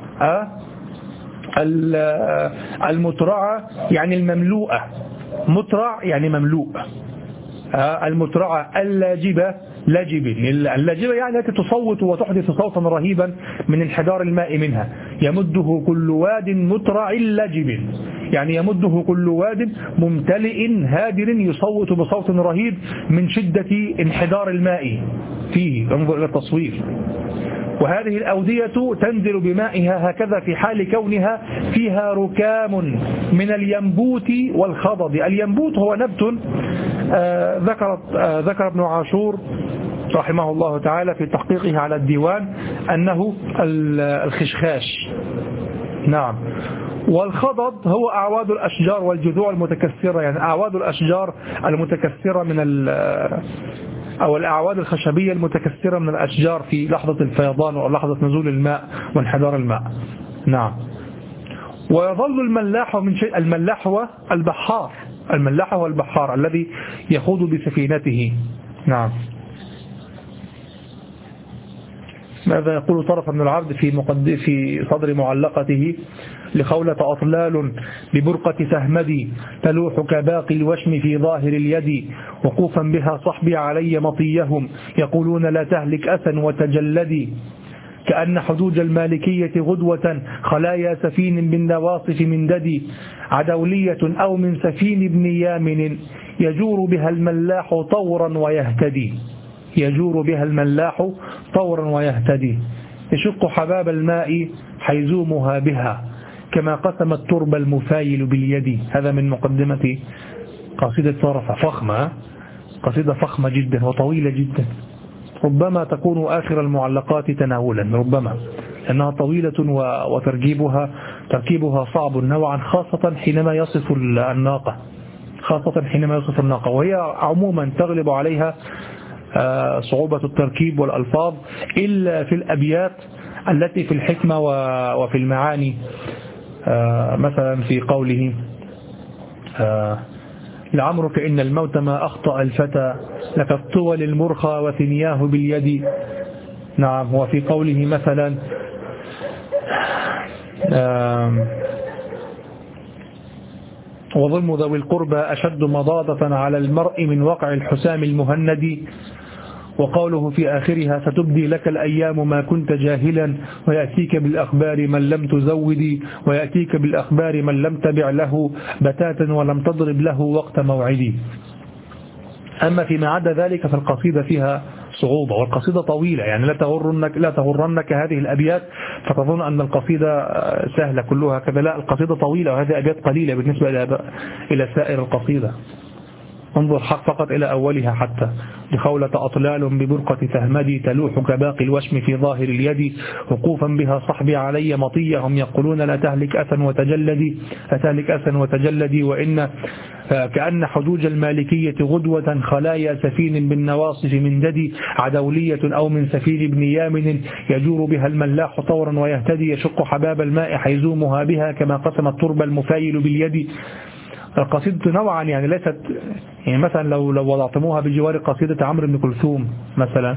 المترعة يعني المملوءة. مترع يعني مملوء. المترعة اللاجبة لاجب اللاجبة يعني التي تصوت وتحدث صوتا رهيبا من انحدار الماء منها. يمده كل واد مترع لاجب يعني يمده كل واد ممتلئ هادر يصوت بصوت رهيب من شدة انحدار الماء فيه. انظر إلى التصوير. وهذه الأودية تنزل بمائها هكذا في حال كونها فيها ركام من الينبوت والخضد. الينبوت هو نبت آه ذكر آه ذكر ابن عاشور رحمه الله تعالى في تحقيقه على الديوان أنه الخشخاش. نعم، والخضد هو أعواد الأشجار والجذوع المتكسرة، يعني أعواد الأشجار المتكسرة من أو الأعواد الخشبية المتكسرة من الأشجار في لحظة الفيضان أو لحظة نزول الماء وانحدار الماء. نعم، ويظل الملاح من شيء. الملاح هو البحار الملاح هو البحار الذي يخوض بسفينته. نعم. ماذا يقول طرف من العرض في مقد في صدر معلقته: لخولة أطلال ببرقة سهمدي تلوح كباقي الوشم في ظاهر اليد، وقوفا بها صحبي علي مطيهم يقولون لا تهلك أسا وتجلدي، كأن حدود المالكية غدوة خلايا سفين بالنواصف من ددي، عدولية أو من سفين ابن يامن يجور بها الملاح طورا ويهتدي يجور بها الملاح طورا ويهتدي يشق حباب الماء حيزومها بها كما قسم الترب المفايل باليد. هذا من مقدمة قصيدة طرفة فخمة، قصيدة فخمة جدا وطويلة جدا، ربما تكون آخر المعلقات تناولا، ربما أنها طويلة وتركيبها تركيبها صعب نوعا، خاصة حينما يصف الناقة خاصة حينما يصف الناقة وهي عموما تغلب عليها صعوبة التركيب والألفاظ إلا في الأبيات التي في الحكمة وفي المعاني. مثلا في قوله: لعمرك إن الموت ما أخطأ الفتى لك الطول المرخى وثنياه باليد. نعم. وفي قوله مثلا: وظلم ذوي القربى أشد مضاضة على المرء من وقع الحسام المهند. وقوله في آخرها: ستبدي لك الأيام ما كنت جاهلا ويأتيك بالأخبار من لم تزودي ويأتيك بالأخبار من لم تبع له بتاتا ولم تضرب له وقت موعدي. أما فيما عدا ذلك فالقصيدة فيها صعوبة، والقصيدة طويلة، يعني لا تغرنك لا تغرنك هذه الأبيات فتظن أن القصيدة سهلة كلها كذا، لا، القصيدة طويلة وهذه أبيات قليلة بالنسبة إلى إلى سائر القصيدة. انظر حق فقط إلى أولها حتى: لخولة أطلال ببرقة تهمدي تلوح كباقي الوشم في ظاهر اليد، وقوفا بها صحبي علي مطية هم يقولون لا تهلك أسا وتجلدي لا تهلك أسا وتجلدي، وإن كأن حجوج المالكية غدوة خلايا سفين بالنواصف من جدي، عدولية أو من سفير ابن يامن يجور بها الملاح طورا ويهتدي، يشق حباب الماء حيزومها بها كما قسم التربة المفايل باليد. القصيدة نوعا يعني ليست يعني مثلا لو لو وضعتموها بجوار قصيدة عمرو بن كلثوم مثلا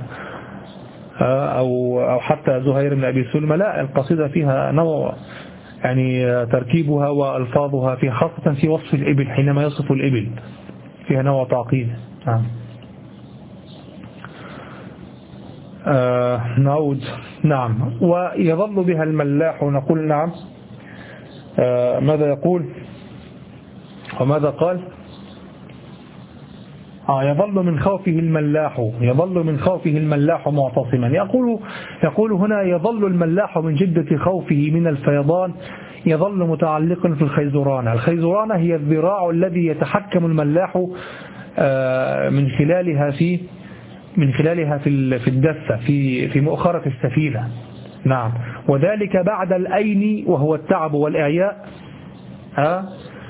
أو أو حتى زهير بن أبي سلمى، لا، القصيدة فيها نوع يعني تركيبها وألفاظها فيها، خاصة في وصف الإبل حينما يصف الإبل فيها نوع تعقيد. نعم. آه نعود. نعم. ويظل بها الملاح، نقول نعم. آه ماذا يقول وماذا قال؟ آه يظل من خوفه الملاح يظل من خوفه الملاح معتصما. يقول يقول هنا يظل الملاح من جدة خوفه من الفيضان، يظل متعلقا في الخيزرانة. الخيزرانة هي الذراع الذي يتحكم الملاح من خلالها في من خلالها في في الدفة في في مؤخرة السفينة. نعم. وذلك بعد الأين وهو التعب والإعياء، ها،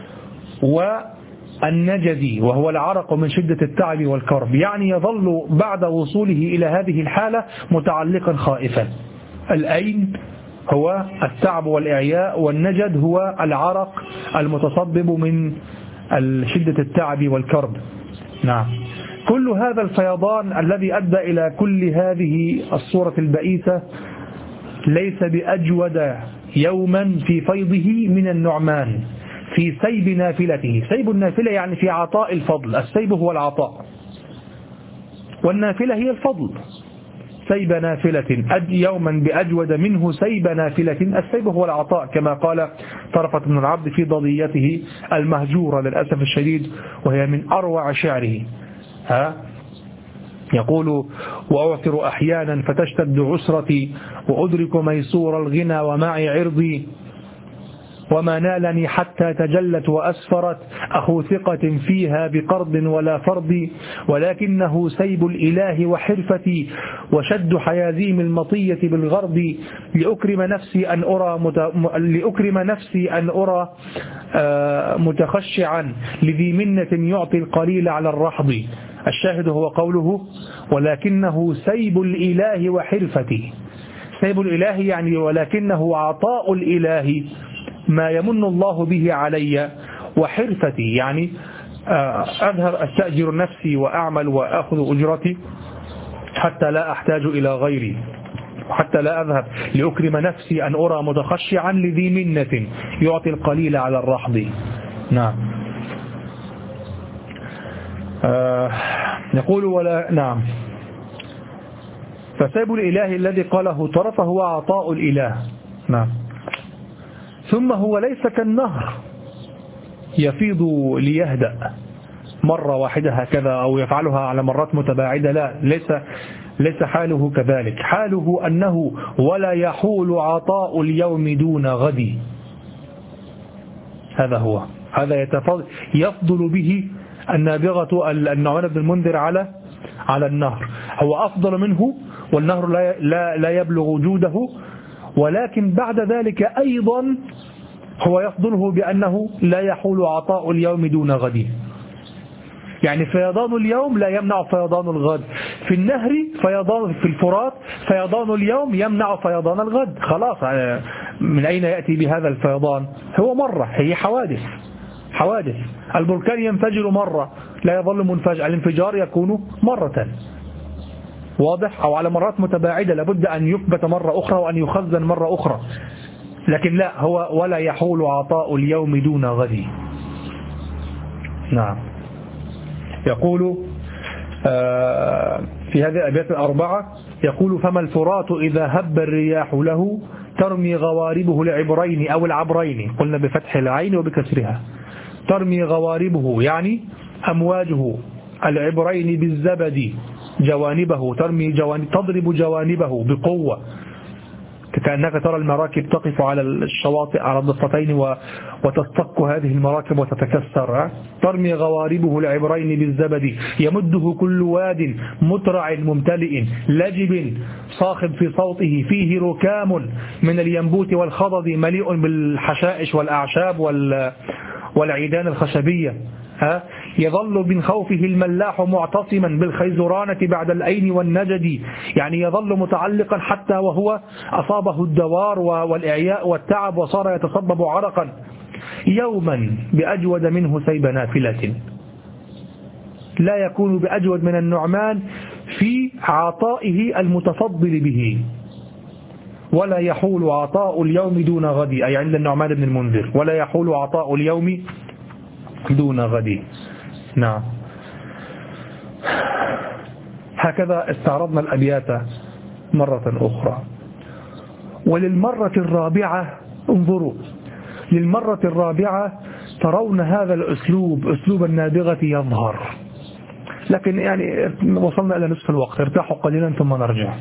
والنجدي وهو العرق من شدة التعب والكرب، يعني يظل بعد وصوله إلى هذه الحالة متعلقا خائفا. الأين هو التعب والإعياء، والنجد هو العرق المتصبب من شدة التعب والكرب. نعم. كل هذا الفيضان الذي أدى إلى كل هذه الصورة البئيسة ليس بأجود يوما في فيضه من النعمان في سيب نافلته. سيب النافلة يعني في عطاء الفضل، السيب هو العطاء والنافلة هي الفضل. سيب نافلة أد يوما بأجود منه سيب نافلة، السيب هو العطاء كما قال طرفة بن العبد في ضضيته المهجورة للأسف الشديد، وهي من أروع شعره. ها يقول: وأعثر أحيانا فتشتد عسرتي وأدرك ميسور الغنى ومعي عرضي، وما نالني حتى تجلت وأسفرت أخو ثقة فيها بقرض ولا فرض، ولكنه سيب الإله وحرفتي وشد حيازيم المطية بالغرض، لأكرم نفسي أن أرى مت... لأكرم نفسي أن أرى آه متخشعا لذي منة يعطي القليل على الرحض. الشاهد هو قوله: ولكنه سيب الإله وحرفتي. سيب الإله يعني ولكنه عطاء الإله ما يمن الله به علي، وحرفتي يعني أذهب أستأجر نفسي وأعمل وأخذ أجرتي حتى لا أحتاج إلى غيري، حتى لا أذهب لأكرم نفسي أن أرى متخشعا لذي منة يعطي القليل على الرحض. نعم. آه يقول ولا نعم فسيب الإله الذي قاله طرف هو عطاء الإله. نعم. ثم هو ليس كالنهر يفيض ليهدأ مرة واحدة هكذا أو يفعلها على مرات متباعدة، لا، ليس ليس حاله كذلك. حاله أنه ولا يحول عطاء اليوم دون غد. هذا هو هذا يتفضل يفضل به النابغة النعمان بن المنذر على على النهر. هو أفضل منه والنهر لا لا, لا يبلغ جوده، ولكن بعد ذلك أيضا هو يفضله بأنه لا يحول عطاء اليوم دون غد. يعني فيضان اليوم لا يمنع فيضان الغد. في النهر فيضان في الفرات فيضان اليوم يمنع فيضان الغد. خلاص، من أين يأتي بهذا الفيضان؟ هو مرة، هي حوادث حوادث البركان ينفجر مرة لا يظل منفجر، الانفجار يكون مرة، واضح، أو على مرات متباعدة لابد أن يكبت مرة أخرى وأن يخزن مرة أخرى. لكن لا، هو ولا يحول عطاء اليوم دون غد. نعم. يقول في هذه الأبيات الأربعة يقول: فما الفرات إذا هب الرياح له ترمي غواربه العبرين أو العبرين، قلنا بفتح العين وبكسرها. ترمي غواربه يعني أمواجه العبرين بالزبد جوانبه، ترمي جوانب تضرب جوانبه بقوة، كأنك ترى المراكب تقف على الشواطئ على الضفتين وتصطك هذه المراكب وتتكسر. ترمي غواربه العبرين بالزبد يمده كل واد مترع ممتلئ لجب صاخب في صوته فيه ركام من الينبوت والخضد مليء بالحشائش والأعشاب والعيدان الخشبية. ها يظل من خوفه الملاح معتصما بالخيزرانة بعد الأين والنجد، يعني يظل متعلقا حتى وهو أصابه الدوار والإعياء والتعب وصار يتصبب عرقا، يوما بأجود منه سيب نافلة، لا يكون بأجود من النعمان في عطائه المتفضل به، ولا يحول عطاء اليوم دون غد، أي عند النعمان بن المنذر ولا يحول عطاء اليوم دون غد. نعم. هكذا استعرضنا الأبيات مرة أخرى. وللمرة الرابعة انظروا، للمرة الرابعة ترون هذا الأسلوب أسلوب النابغة يظهر، لكن يعني وصلنا إلى نصف الوقت، ارتاحوا قليلا ثم نرجع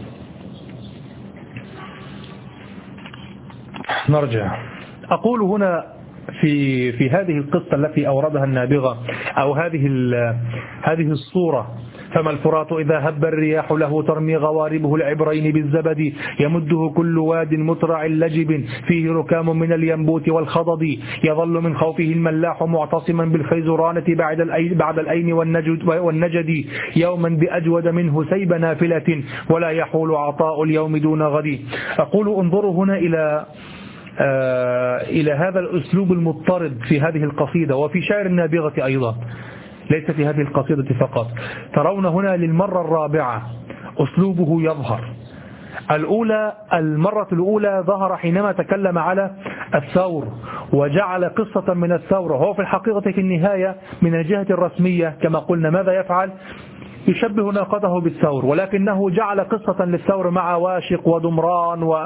نرجع أقول هنا في في هذه القصة التي أوردها النابغة أو هذه هذه الصورة: فما الفرات إذا هب الرياح له ترمي غواربه العبرين بالزبد يمده كل واد مترع لجب فيه ركام من الينبوت والخضد يظل من خوفه الملاح معتصما بالخيزرانة بعد الأين بعد الأين والنجد, والنجد يوما بأجود منه سيب نافلة ولا يحول عطاء اليوم دون غد. أقول انظروا هنا إلى آه إلى هذا الأسلوب المضطرد في هذه القصيدة وفي شعر النابغة أيضا، ليس في هذه القصيدة فقط. ترون هنا للمرة الرابعة أسلوبه يظهر. الأولى المرة الأولى ظهر حينما تكلم على الثور وجعل قصة من الثور، هو في الحقيقة في النهاية من الجهة الرسمية كما قلنا ماذا يفعل؟ يشبه ناقته بالثور، ولكنه جعل قصة للثور مع واشق ودمران و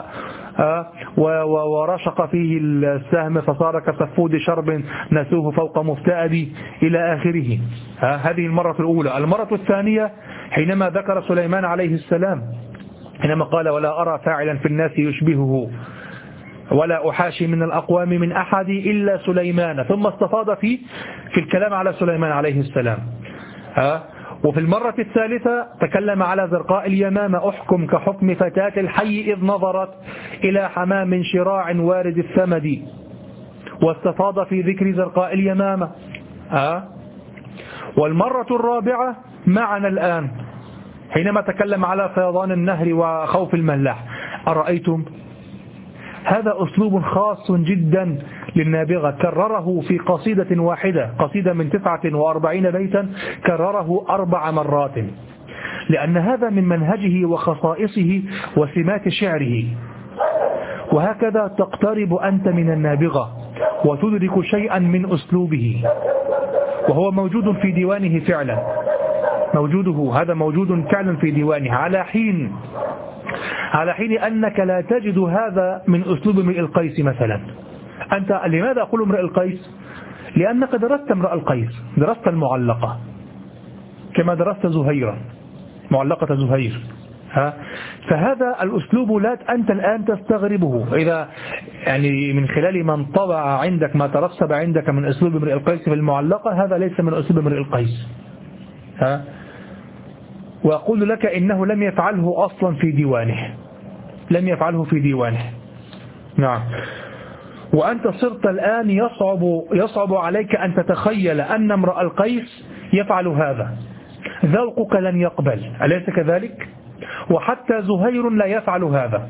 ورشق فيه السهم فصار كسفود شرب نسوه فوق مفتأد إلى آخره. هذه المرة الأولى. المرة الثانية حينما ذكر سليمان عليه السلام حينما قال: ولا أرى فاعلا في الناس يشبهه ولا أحاشي من الأقوام من أحد إلا سليمان، ثم استفاض في في الكلام على سليمان عليه السلام. ها وفي المرة الثالثة تكلم على زرقاء اليمامة: أحكم كحكم فتاة الحي إذ نظرت إلى حمام شراع وارد الثمد، واستفاض في ذكر زرقاء اليمامة. أه؟ والمرة الرابعة معنا الآن حينما تكلم على فيضان النهر وخوف الملاح. أرأيتم؟ هذا أسلوب خاص جدا للنابغة، كرره في قصيدة واحدة، قصيدة من تسعة وأربعين بيتا كرره أربع مرات، لأن هذا من منهجه وخصائصه وسمات شعره. وهكذا تقترب أنت من النابغة وتدرك شيئا من أسلوبه، وهو موجود في ديوانه فعلا، موجوده هذا موجود فعلا في ديوانه على حين على حين أنك لا تجد هذا من أسلوب امرئ القيس مثلا. أنت لماذا أقول امرئ القيس؟ لأنك درست امرئ القيس، درست المعلقة كما درست زهيرا، معلقة زهير. ها؟ فهذا الأسلوب لا أنت الآن تستغربه إذا يعني من خلال من طبع عندك ما ترسب عندك من أسلوب امرئ القيس في المعلقة، هذا ليس من أسلوب امرئ القيس. ها؟ وأقول لك إنه لم يفعله أصلا في ديوانه، لم يفعله في ديوانه. نعم. وأنت صرت الآن يصعب, يصعب عليك أن تتخيل أن امرأ القيس يفعل هذا، ذوقك لن يقبل، أليس كذلك؟ وحتى زهير لا يفعل هذا.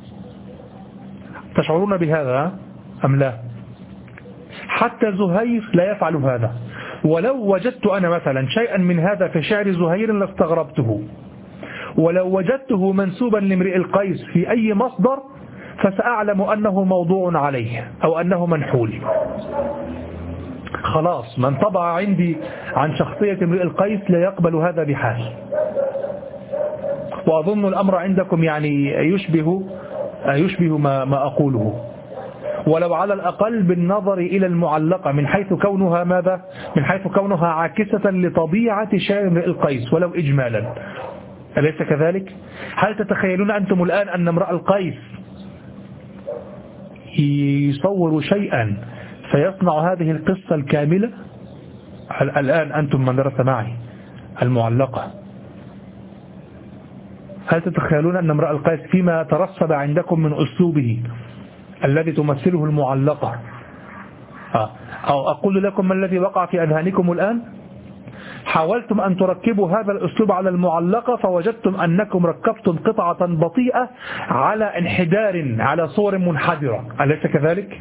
تشعرون بهذا أم لا؟ حتى زهير لا يفعل هذا. ولو وجدت أنا مثلا شيئا من هذا في شعر زهير لاستغربته، ولو وجدته منسوبا لامرئ القيس في أي مصدر فسأعلم أنه موضوع عليه أو أنه منحول. خلاص من طبع عندي عن شخصية امرئ القيس لا يقبل هذا بحال. وأظن الأمر عندكم يعني يشبه يشبه ما, ما أقوله، ولو على الأقل بالنظر إلى المعلقة من حيث كونها ماذا؟ من حيث كونها عاكسة لطبيعة شعر امرئ القيس ولو إجمالا. أليس كذلك؟ هل تتخيلون أنتم الآن أن امرأ القيس يصور شيئا فيصنع هذه القصة الكاملة؟ الآن أنتم من درس معي المعلقة، هل تتخيلون أن امرأ القيس فيما ترسب عندكم من أسلوبه الذي تمثله المعلقة، أو أقول لكم ما الذي وقع في أذهانكم الآن؟ حاولتم أن تركبوا هذا الأسلوب على المعلقة فوجدتم أنكم ركبتم قطعة بطيئة على انحدار، على صور منحدرة. أليس كذلك؟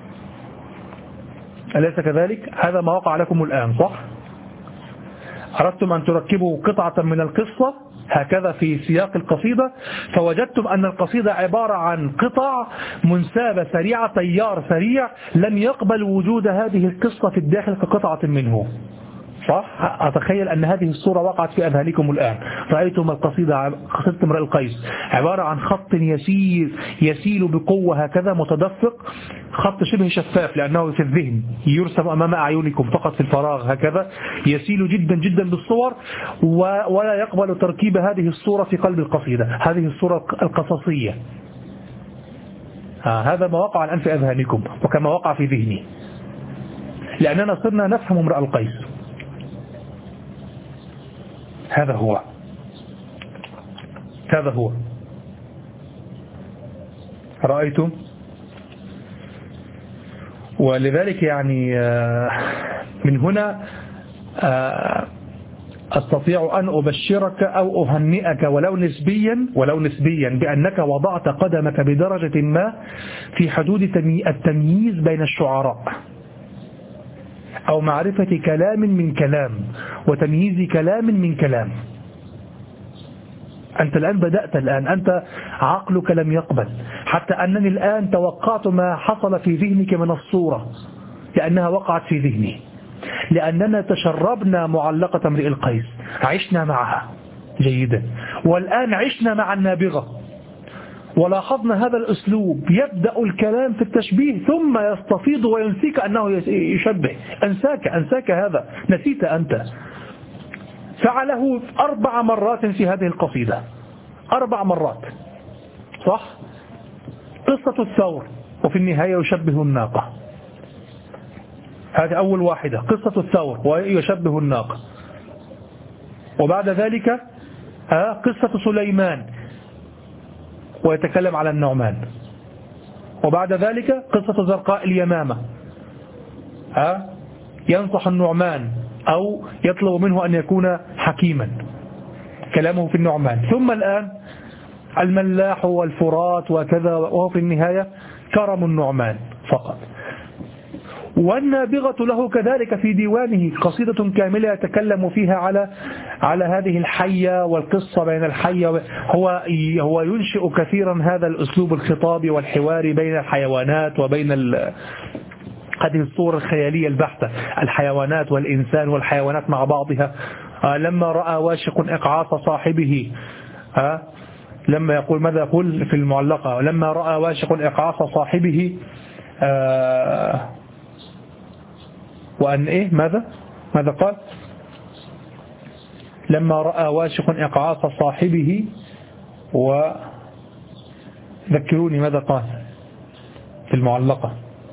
أليس كذلك؟ هذا ما وقع لكم الآن، صح؟ أردتم أن تركبوا قطعة من القصة هكذا في سياق القصيدة، فوجدتم أن القصيدة عبارة عن قطع منسابة سريعة، تيار سريع لم يقبل وجود هذه القصة في الداخل كقطعة منه، صح؟ أتخيل أن هذه الصورة وقعت في أذهانكم الآن. رأيتم القصيدة، قصيدة امرئ القيس عبارة عن خط يسير يسيل بقوة هكذا متدفق، خط شبه شفاف لأنه في الذهن يرسم أمام أعينكم فقط في الفراغ، هكذا يسيل جدا جدا بالصور ولا يقبل تركيب هذه الصورة في قلب القصيدة، هذه الصورة القصصية. هذا ما وقع الآن في أذهانكم وكما وقع في ذهني، لأننا صرنا نفهم امرئ القيس. هذا هو هذا هو رأيتم؟ ولذلك يعني من هنا أستطيع أن أبشرك أو أهنئك ولو نسبيا ولو نسبيا بأنك وضعت قدمك بدرجة ما في حدود التمييز بين الشعراء، أو معرفة كلام من كلام وتمييز كلام من كلام. أنت الآن بدأت، الآن أنت عقلك لم يقبل، حتى أنني الآن توقعت ما حصل في ذهنك من الصورة لأنها وقعت في ذهني، لأننا تشربنا معلقة امرئ القيس، عشنا معها جيدا، والآن عشنا مع النابغة ولاحظنا هذا الأسلوب، يبدأ الكلام في التشبيه ثم يستفيض وينسيك أنه يشبه، أنساك أنساك هذا، نسيت أنت. فعله أربع مرات في هذه القصيدة، أربع مرات، صح؟ قصة الثور وفي النهاية يشبه الناقة، هذه أول واحدة، قصة الثور ويشبه الناقة. وبعد ذلك قصة سليمان ويتكلم على النعمان. وبعد ذلك قصة زرقاء اليمامة، ها ينصح النعمان أو يطلب منه أن يكون حكيما، كلامه في النعمان. ثم الآن الملاح والفرات وكذا، وهو في النهاية كرم النعمان فقط. والنابغة له كذلك في ديوانه قصيدة كاملة يتكلم فيها على على هذه الحية والقصة بين الحية. هو هو ينشئ كثيرا هذا الأسلوب الخطابي والحواري بين الحيوانات وبين هذه الصور الخيالية البحتة، الحيوانات والإنسان والحيوانات مع بعضها. لما رأى واشق إقعاص صاحبه، لما يقول ماذا يقول في المعلقة؟ لما رأى واشق إقعاص صاحبه آه وأن إيه ماذا ماذا قال؟ لما رأى واشق إقعاص صاحبه، وذكروني ماذا قال في المعلقة؟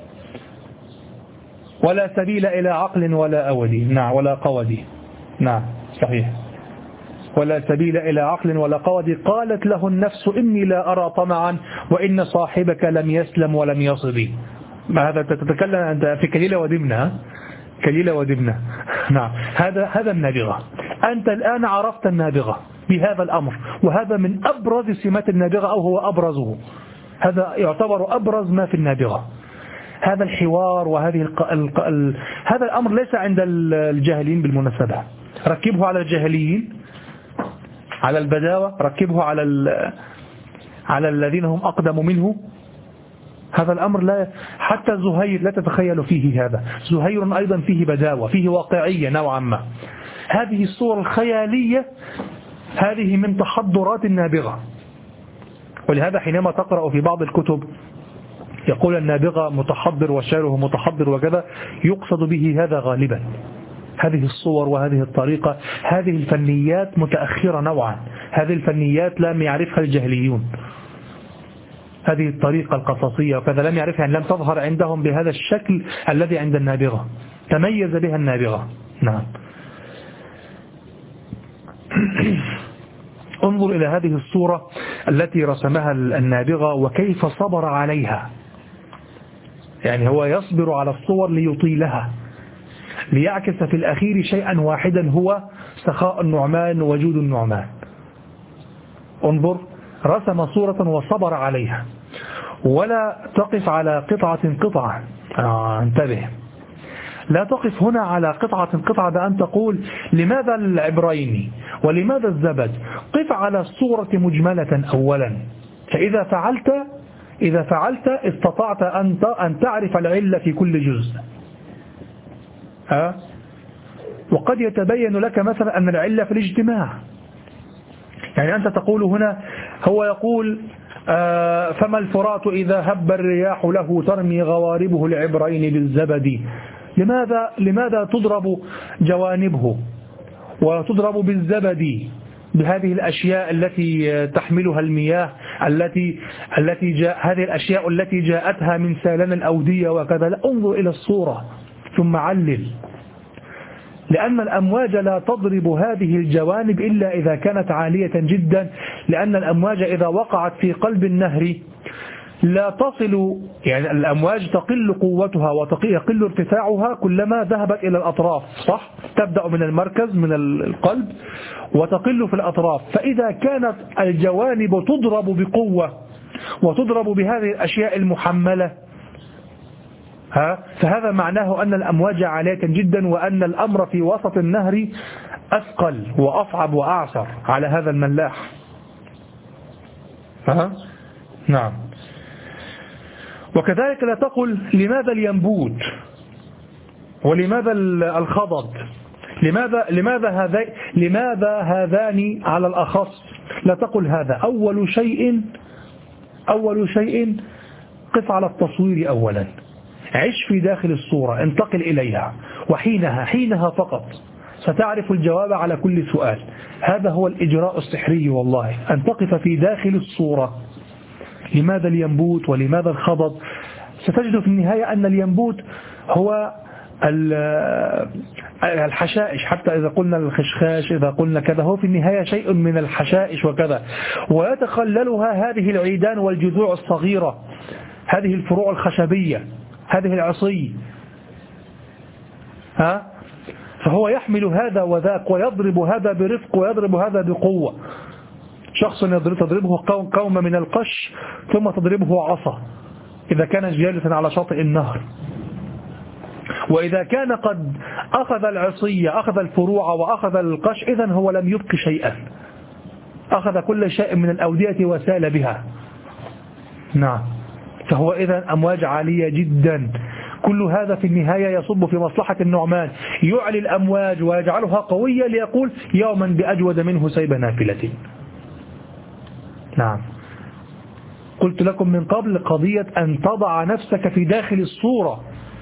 ولا سبيل إلى عقل ولا أودي، نعم ولا قودي، نعم صحيح، ولا سبيل إلى عقل ولا قودي. قالت له النفس إني لا أرى طمعا وإن صاحبك لم يسلم ولم يصبي. ما هذا تتكلم أنت في كليلة ودمنة، كليلة ودمنة، نعم. هذا هذا النابغة. أنت الآن عرفت النابغة بهذا الأمر، وهذا من أبرز سمات النابغة أو هو أبرزه، هذا يعتبر أبرز ما في النابغة، هذا الحوار وهذه الق... الق... ال... هذا الأمر ليس عند الجاهلين بالمناسبة. ركبه على الجاهليين، على البداوة، ركبه على ال... على الذين هم أقدم منه. هذا الأمر لا حتى زهير لا تتخيل فيه هذا. زهير أيضا فيه بداوة، فيه واقعية نوعا ما. هذه الصور الخيالية هذه من تحضرات النابغة. ولهذا حينما تقرأ في بعض الكتب يقول النابغة متحضر وشعره متحضر وكذا، يقصد به هذا غالبا. هذه الصور وهذه الطريقة، هذه الفنيات متأخرة نوعا، هذه الفنيات لم يعرفها الجاهليون، هذه الطريقة القصصية وكذا لم يعرفها، يعني لم تظهر عندهم بهذا الشكل الذي عند النابغة، تميز بها النابغة. نعم. انظر إلى هذه الصورة التي رسمها النابغة وكيف صبر عليها، يعني هو يصبر على الصور ليطيلها، ليعكس في الأخير شيئا واحدا هو سخاء النعمان وجود النعمان. انظر، رسم صورة وصبر عليها، ولا تقف على قطعة قطعة. آه انتبه، لا تقف هنا على قطعة قطعة بأن تقول لماذا العبرين ولماذا الزبد، قف على الصورة مجملة أولا، فإذا فعلت إذا فعلت استطعت أن تعرف العلة في كل جزء. ها؟ وقد يتبين لك مثلا أن العلة في الاجتماع، يعني أنت تقول هنا، هو يقول آه فما الفرات إذا هب الرياح له ترمي غواربه العبرين بالزبد، لماذا لماذا تضرب جوانبه وتضرب بالزبد، بهذه الأشياء التي تحملها المياه، التي التي جاء هذه الأشياء التي جاءتها من سالان الأودية وكذا. لا، انظر إلى الصورة ثم علل، لأن الأمواج لا تضرب هذه الجوانب إلا إذا كانت عالية جدا، لأن الأمواج إذا وقعت في قلب النهر لا تصل، يعني الأمواج تقل قوتها ويقل ارتفاعها كلما ذهبت إلى الأطراف، صح؟ تبدأ من المركز من القلب وتقل في الأطراف، فإذا كانت الجوانب تضرب بقوة وتضرب بهذه الأشياء المحملة، ها، فهذا معناه أن الأمواج عالية جدا، وأن الأمر في وسط النهر أثقل وأصعب وأعسر على هذا الملاح. ها؟ نعم. وكذلك لا تقل لماذا الينبوت ولماذا الخضد، لماذا لماذا هذا لماذا هذان على الأخص، لا تقل هذا. أول شيء أول شيء قف على التصوير أولا، عش في داخل الصورة، انتقل إليها، وحينها حينها فقط ستعرف الجواب على كل سؤال. هذا هو الإجراء السحري والله، أن تقف في داخل الصورة. لماذا الينبوت ولماذا الخضد؟ ستجد في النهاية أن الينبوت هو الحشائش، حتى إذا قلنا الخشخاش إذا قلنا كذا، هو في النهاية شيء من الحشائش وكذا، ويتخللها هذه العيدان والجذوع الصغيرة، هذه الفروع الخشبية، هذه العصي، ها؟ فهو يحمل هذا وذاك ويضرب هذا برفق ويضرب هذا بقوة. شخص تضربه قوم من القش ثم تضربه عصا إذا كان جالسا على شاطئ النهر، وإذا كان قد أخذ العصية أخذ الفروع وأخذ القش، إذن هو لم يبق شيئا، أخذ كل شيء من الأودية وسال بها. نعم. فهو إذن أمواج عالية جدا، كل هذا في النهاية يصب في مصلحة النعمان، يعلي الأمواج ويجعلها قوية ليقول يوما بأجود منه سيب نافلة. نعم. قلت لكم من قبل قضية أن تضع نفسك في داخل الصورة.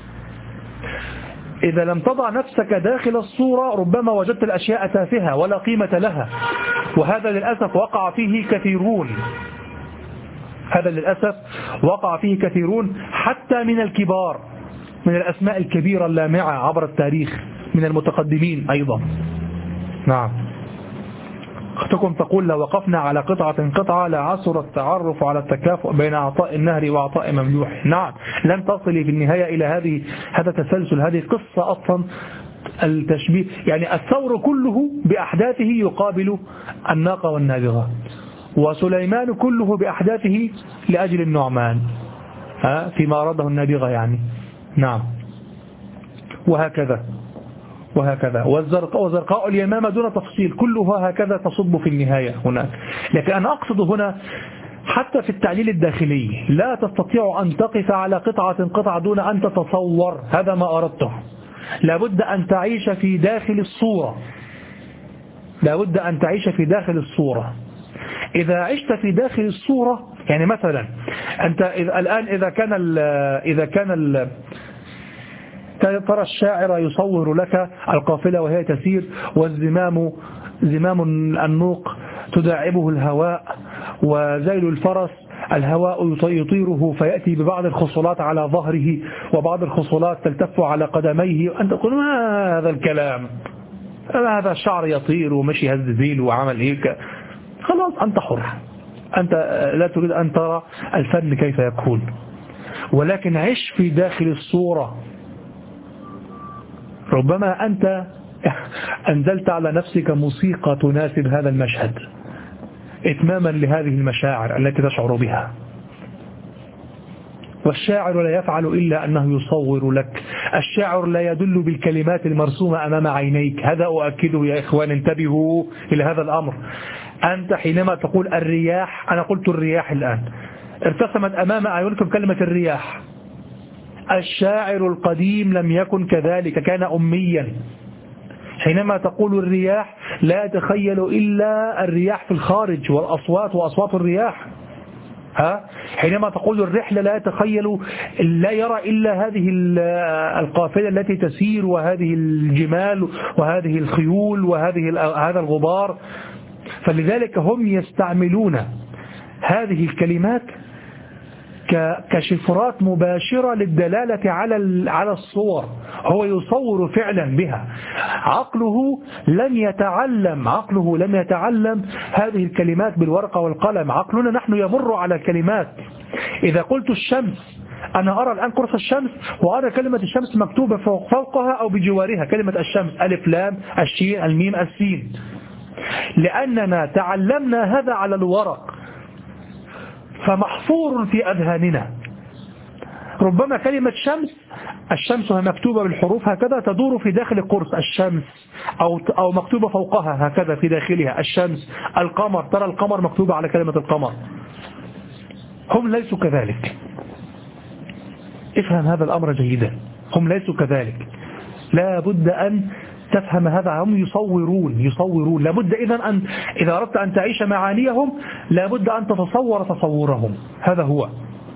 إذا لم تضع نفسك داخل الصورة ربما وجدت الأشياء تافهة ولا قيمة لها، وهذا للأسف وقع فيه كثيرون، هذا للأسف وقع فيه كثيرون حتى من الكبار، من الأسماء الكبيرة اللامعة عبر التاريخ، من المتقدمين أيضا. نعم. أختكم تقول لو وقفنا على قطعة قطعة لعسر التعرف على التكافؤ بين عطاء النهر وعطاء مملوح. نعم، لن تصلي في النهاية إلى هذه هذا التسلسل، هذه قصة أصلا التشبيه، يعني الثور كله بأحداثه يقابل الناقة والنابغة، وسليمان كله بأحداثه لأجل النعمان، ها، فيما أراده النابغة يعني. نعم. وهكذا وهكذا والزرقاء وزرقاء اليمامة دون تفصيل، كلها هكذا تصب في النهاية هناك. لكن أنا أقصد هنا حتى في التعليل الداخلي لا تستطيع أن تقف على قطعة قطعة دون أن تتصور، هذا ما أردته. لابد أن تعيش في داخل الصورة، لابد أن تعيش في داخل الصورة. إذا عشت في داخل الصورة، يعني مثلا أنت الآن إذا كان ال إذا كان ال ترى الشاعر يصور لك القافلة وهي تسير، والزمام زمام النوق تداعبه الهواء، وزيل الفرس الهواء يطيره فيأتي ببعض الخصلات على ظهره وبعض الخصلات تلتف على قدميه، أنت تقول ما هذا الكلام، هذا الشعر يطير ومشي هز ذيل وعمل هيك، خلاص أنت حر، أنت لا تريد أن ترى الفن كيف يكون، ولكن عش في داخل الصورة. ربما أنت أنزلت على نفسك موسيقى تناسب هذا المشهد إتماما لهذه المشاعر التي تشعر بها، والشاعر لا يفعل إلا أنه يصور لك. الشاعر لا يدل بالكلمات المرسومة أمام عينيك، هذا أؤكده يا إخوان، انتبهوا إلى هذا الأمر. أنت حينما تقول الرياح، أنا قلت الرياح الآن، ارتسمت أمام أعينكم كلمة الرياح. الشاعر القديم لم يكن كذلك، كان أميا. حينما تقول الرياح لا يتخيل إلا الرياح في الخارج والأصوات وأصوات الرياح. ها؟ حينما تقول الرحلة لا يتخيل، لا يرى إلا هذه القافلة التي تسير وهذه الجمال وهذه الخيول وهذه هذا الغبار. فلذلك هم يستعملون هذه الكلمات كشفرات مباشرة للدلالة على على الصور، هو يصور فعلا بها. عقله لم يتعلم عقله لم يتعلم هذه الكلمات بالورقة والقلم، عقلنا نحن يمر على الكلمات. إذا قلت الشمس، أنا أرى الآن قرص الشمس وأرى كلمة الشمس مكتوبة فوق فوقها أو بجوارها كلمة الشمس، ألف لام الشين الميم السين، لأننا تعلمنا هذا على الورق فمحفور في أذهاننا. ربما كلمة شمس، الشمس وهي مكتوبة بالحروف هكذا تدور في داخل القرص الشمس، أو أو مكتوبة فوقها هكذا في داخلها الشمس. القمر، ترى القمر مكتوبة على كلمة القمر. هم ليسوا كذلك، افهم هذا الأمر جيدا، هم ليسوا كذلك، لا بد أن تفهم هذا. هم يصورون يصورون لابد إذن أن إذا أردت أن تعيش معانيهم لابد أن تتصور تصورهم، هذا هو.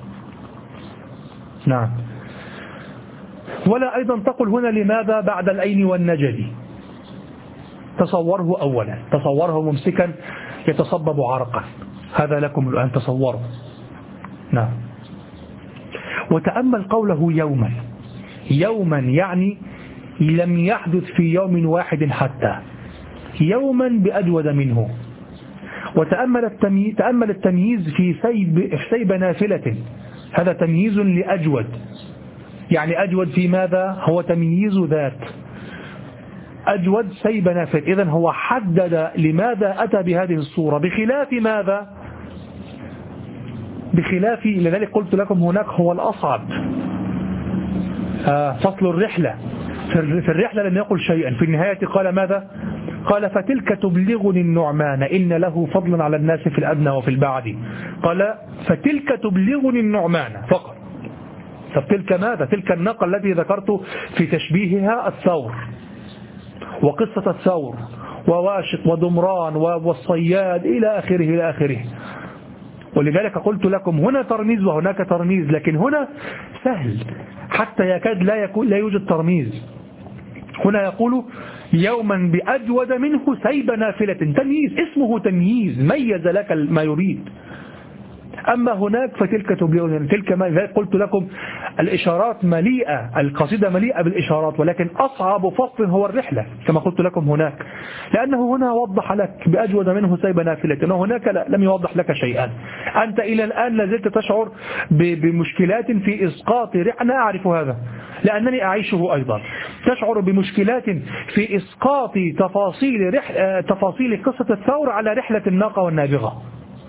نعم. ولا أيضا تقل هنا لماذا بعد الأين والنجد، تصوره أولا، تصوره ممسكا يتصبب عرقا، هذا لكم الآن تصوروا. نعم. وتأمل قوله يوما، يوما يعني لم يحدث في يوم واحد حتى، يوما بأجود منه. وتأمل التمييز, تأمل التمييز في سيب, في سيب نافلة، هذا تمييز لأجود، يعني أجود في ماذا؟ هو تمييز ذات، أجود سيب نافلة. إذن هو حدد لماذا أتى بهذه الصورة، بخلاف ماذا؟ بخلاف، لذلك قلت لكم هناك هو الأصعب. آه فصل الرحلة، في الرحلة لم يقل شيئا، في النهاية قال ماذا؟ قال فتلك تبلغني النعمان إن له فضلا على الناس في الأدنى وفي البعد. قال فتلك تبلغني النعمان فقط. فتلك ماذا؟ تلك الناقة التي ذكرت في تشبيهها الثور وقصة الثور وواشق ودمران والصياد إلى آخره إلى آخره. ولذلك قلت لكم هنا ترميز وهناك ترميز، لكن هنا سهل حتى يكاد لا يكون لا يوجد ترميز. هنا يقول يوما بأجود منه سيب نافلة، تمييز، اسمه تمييز، ميز لك ما يريد. أما هناك فتلك تبلغني، تلك ما قلت لكم الإشارات مليئة، القصيدة مليئة بالإشارات، ولكن أصعب فصل هو الرحلة كما قلت لكم هناك، لأنه هنا وضح لك بأجود منه سيب نافلة، إنه هناك لا لم يوضح لك شيئا. أنت إلى الآن لازلت تشعر بمشكلات في إسقاط رحلة، أنا أعرف هذا لأنني أعيشه أيضا، تشعر بمشكلات في إسقاط تفاصيل رح... تفاصيل قصة الثور على رحلة الناقة والنابغة.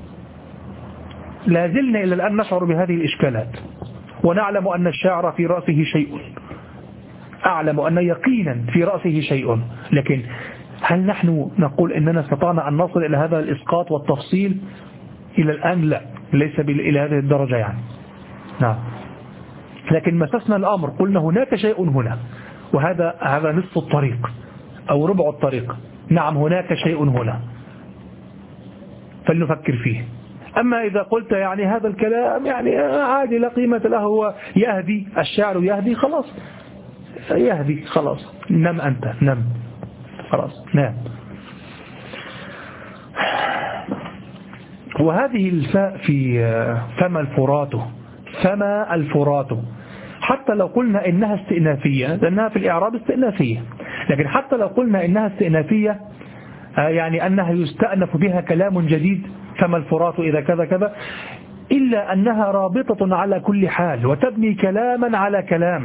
لازلنا إلى الآن نشعر بهذه الإشكالات، ونعلم أن الشاعر في رأسه شيء، أعلم أن يقينا في رأسه شيء، لكن هل نحن نقول إننا استطعنا أن نصل إلى هذا الإسقاط والتفصيل؟ إلى الآن لا، ليس إلى هذه الدرجة يعني. نعم. لكن مسسنا الأمر، قلنا هناك شيء هنا، وهذا هذا نصف الطريق أو ربع الطريق. نعم هناك شيء هنا، فلنفكر فيه. أما إذا قلت يعني هذا الكلام يعني عادي لا قيمة له، هو يهدي، الشاعر يهدي، خلاص يهدي، خلاص نم أنت، نم خلاص نام. وهذه الفاء في فما الفرات، فما الفرات، حتى لو قلنا إنها استئنافية، لأنها في الإعراب استئنافية، لكن حتى لو قلنا إنها استئنافية يعني أنها يستأنف بها كلام جديد، فما الفرات إذا كذا كذا، إلا أنها رابطة على كل حال وتبني كلاما على كلام.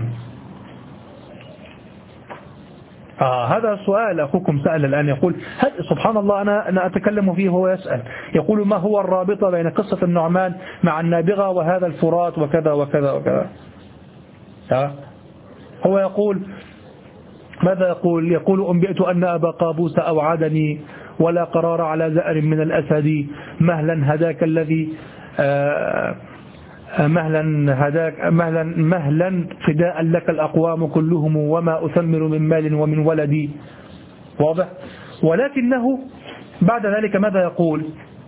آه هذا سؤال أخوكم سأل الآن، يقول سبحان الله، أنا أنا أتكلم فيه وهو يسأل، يقول ما هو الرابطة بين قصة النعمان مع النابغة وهذا الفرات وكذا وكذا وكذا. آه هو يقول ماذا يقول؟ يقول أنبئت أن أبا قابوس أوعدني ولا قرار على زأر من الأسد، مهلا هداك الذي آه مهلا هداك مهلا مهلا فداء لك الأقوام كلهم وما أثمر من مال ومن ولدي. واضح؟ ولكنه بعد ذلك ماذا يقول؟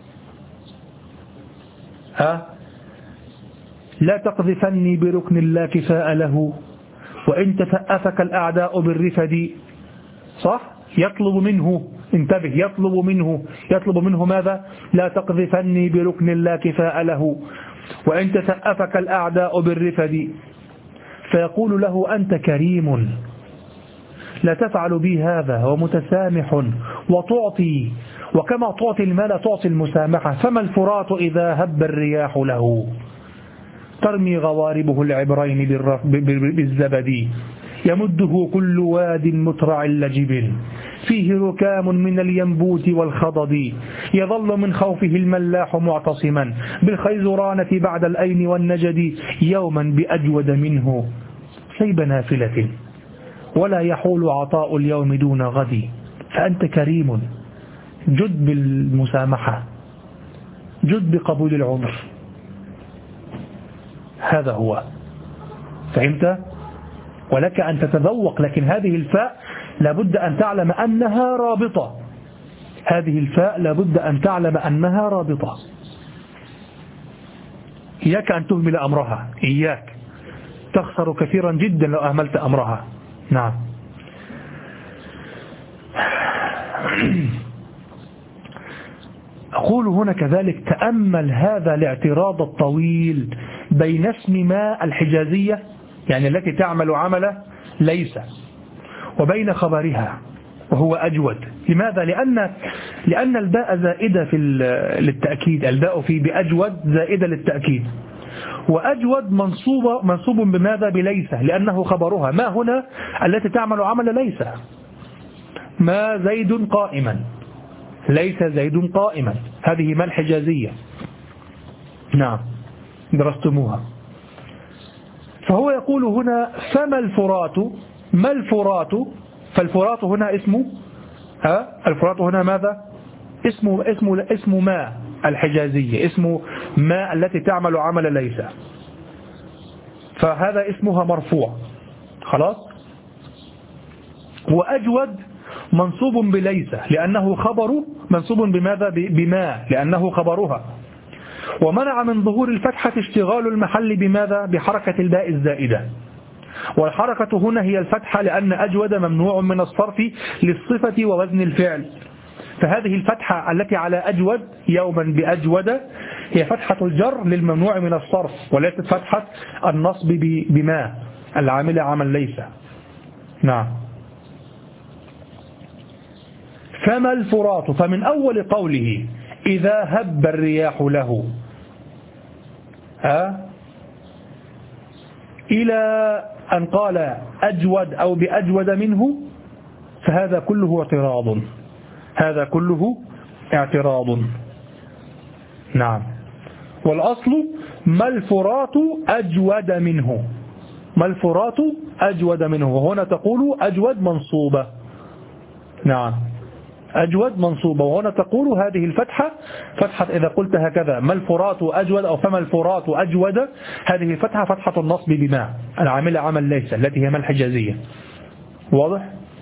ها لا تقذفني بركن لا كفاء له وإن تثأفك الأعداء بالرفد. صح؟ يطلب منه، انتبه، يطلب منه يطلب منه ماذا؟ لا تقذفني بركن لا كفاء له وإن تثأفك الأعداء بالرفد. فيقول له أنت كريم لا تفعل بي هذا ومتسامح وتعطي، وكما تعطي المال تعطي المسامحة، فما الفرات إذا هب الرياح له ترمي غواربه العبرين بالزبد، يمده كل واد مترع لجب فيه ركام من الينبوت والخضد، يظل من خوفه الملاح معتصما بالخيزرانة بعد الأين والنجد، يوما بأجود منه سيب نافلة ولا يحول عطاء اليوم دون غد، فأنت كريم جد بالمسامحة جد بقبول العذر. هذا هو، فهمت؟ ولك أن تتذوق، لكن هذه الفاء لابد أن تعلم أنها رابطة، هذه الفاء لابد أن تعلم أنها رابطة. إياك أن تهمل أمرها، إياك، تخسر كثيرا جدا لو أهملت أمرها. نعم. أقول هنا كذلك تأمل هذا الاعتراض الطويل بين اسم ما الحجازية، يعني التي تعمل عمل ليس، وبين خبرها وهو أجود. لماذا؟ لأن لأن الباء زائدة في للتأكيد، الباء في بأجود زائدة للتأكيد، وأجود منصوبة منصوب بماذا؟ بليس، لأنه خبرها. ما هنا التي تعمل عمل ليس، ما زيد قائما، ليس زيد قائما، هذه ما الحجازية. نعم درستموها. فهو يقول هنا فما الفرات، ما الفرات، فالفرات هنا اسمه، ها الفرات هنا ماذا؟ اسمه اسمه اسم ما الحجازية، اسم ما التي تعمل عمل ليس، فهذا اسمها مرفوع. خلاص. وأجود منصوب بليس لأنه خبر، منصوب بماذا؟ بما، لأنه خبرها. ومنع من ظهور الفتحة اشتغال المحل بماذا؟ بحركة الباء الزائدة، والحركة هنا هي الفتحة، لأن أجود ممنوع من الصرف للصفة ووزن الفعل، فهذه الفتحة التي على أجود يوما بأجود هي فتحة الجر للممنوع من الصرف، وليست فتحة النصب بما العامل عمل ليس. نعم. فما الفرات، فمن أول قوله إذا هب الرياح له ها إلى أن قال أجود أو بأجود منه، فهذا كله اعتراض، هذا كله اعتراض. نعم. والأصل ما الفرات أجود منه، ما الفرات أجود منه، وهنا تقول أجود منصوبة. نعم أجود منصوبة، وهنا تقول هذه الفتحة فتحة، إذا قلت هكذا ما الفرات أجود أو فما الفرات أجود، هذه الفتحة فتحة النصب بما العامل عمل ليس التي هي ما الحجازية. واضح؟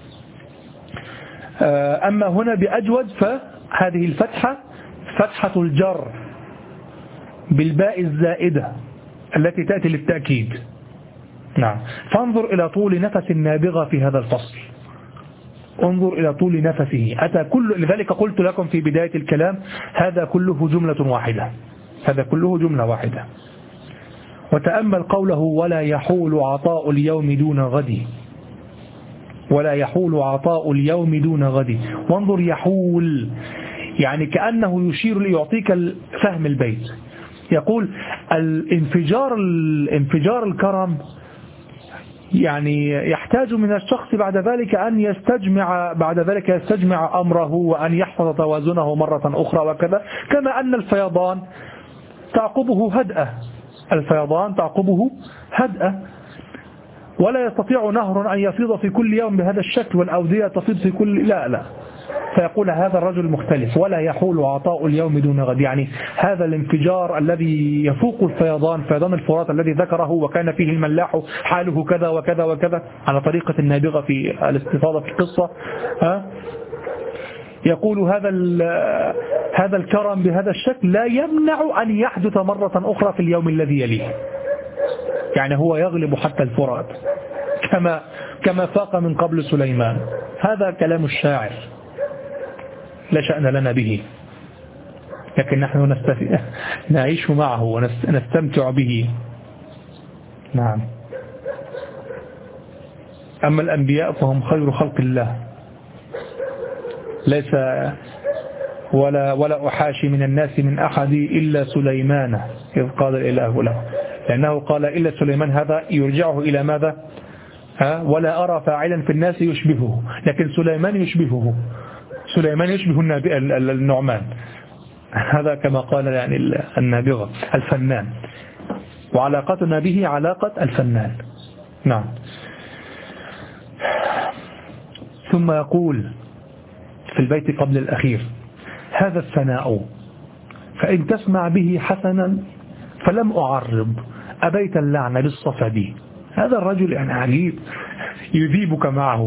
أما هنا بأجود فهذه الفتحة فتحة الجر بالباء الزائدة التي تأتي للتأكيد. نعم. فانظر إلى طول نفس النابغة في هذا الفصل، انظر إلى طول نفسه. أتى كل لذلك قلت لكم في بداية الكلام هذا كله جملة واحدة، هذا كله جملة واحدة. وتأمل قوله ولا يحول عطاء اليوم دون غد، ولا يحول عطاء اليوم دون غد. وانظر يحول، يعني كأنه يشير ليعطيك فهم البيت. يقول الانفجار الانفجار الكرم يعني يحتاج من الشخص بعد ذلك أن يستجمع بعد ذلك يستجمع أمره وأن يحفظ توازنه مرة أخرى وكذا، كما أن الفيضان تعقبه هدأة، الفيضان تعقبه هدأة، ولا يستطيع نهر أن يفيض في كل يوم بهذا الشكل والأودية تفيض في كل لا لا فيقول هذا الرجل مختلف. ولا يحول عطاء اليوم دون غد، يعني هذا الانفجار الذي يفوق الفيضان، فيضان الفرات الذي ذكره وكان فيه الملاح حاله كذا وكذا وكذا على طريقة النابغة في الاستفاضة في القصة. ها يقول هذا هذا الكرم بهذا الشكل لا يمنع أن يحدث مرة أخرى في اليوم الذي يليه، يعني هو يغلب حتى الفرات كما كما فاق من قبل سليمان. هذا كلام الشاعر لا شأن لنا به، لكن نحن نستف... نعيش معه ونستمتع به. نعم. أما الأنبياء فهم خير خلق الله، ليس ولا ولا أحاشي من الناس من أحد إلا سليمان إذ قال الإله له، لأنه قال إلا سليمان، هذا يرجعه إلى ماذا؟ ها ولا أرى فاعلا في الناس يشبهه، لكن سليمان يشبهه، سليمان يشبه النعمان، هذا كما قال يعني النابغة الفنان، وعلاقتنا به علاقة الفنان. نعم. ثم يقول في البيت قبل الأخير هذا الثناء فإن تسمع به حسنا فلم أعرض أبيت اللعنة بالصفد. هذا الرجل يعني عجيب، يذيبك معه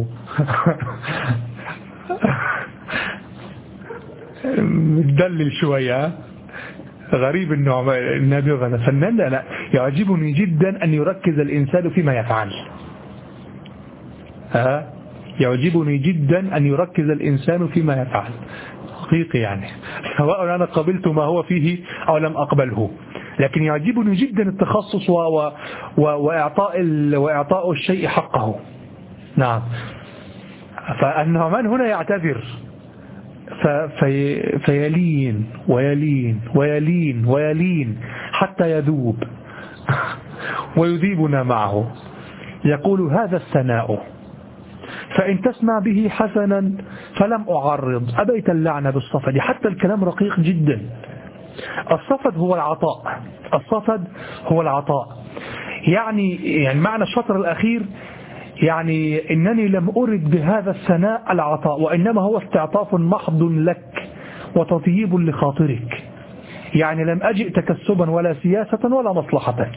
متدلل شوية، غريب النوع النابغة فنان. لا لا يعجبني جدا أن يركز الإنسان فيما يفعل، ها يعجبني جدا أن يركز الإنسان فيما يفعل حقيقي، يعني سواء أنا قبلت ما هو فيه أو لم أقبله، لكن يعجبني جدا التخصص و... و... و... وإعطاء ال... وإعطاء الشيء حقه. نعم. فالنعمان هنا يعتذر ف... في... فيلين ويلين ويلين ويلين حتى يذوب ويذيبنا معه. يقول هذا الثناء فإن تسمع به حسنا فلم أعرض أبيت اللعنة بالصفد. حتى الكلام رقيق جدا. الصفد هو العطاء، الصفد هو العطاء، يعني يعني معنى الشطر الأخير يعني إنني لم أرد بهذا الثناء العطاء، وإنما هو استعطاف محض لك وتطييب لخاطرك، يعني لم أجئ تكسبا ولا سياسة ولا مصلحة.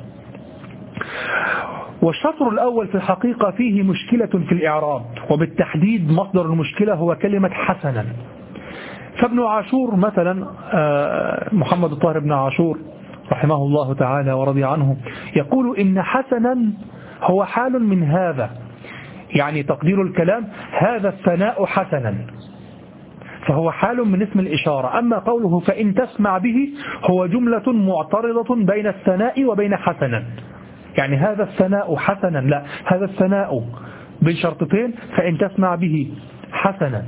والشطر الأول في الحقيقة فيه مشكلة في الإعراب، وبالتحديد مصدر المشكلة هو كلمة حسنا. فابن عاشور مثلا محمد الطاهر بن عاشور رحمه الله تعالى ورضي عنه يقول إن حسنا هو حال من هذا، يعني تقدير الكلام هذا الثناء حسنا، فهو حال من اسم الإشارة. أما قوله فإن تسمع به هو جملة معترضة بين الثناء وبين حسنا، يعني هذا الثناء حسنا، لا هذا الثناء بين شرطتين فإن تسمع به حسنا،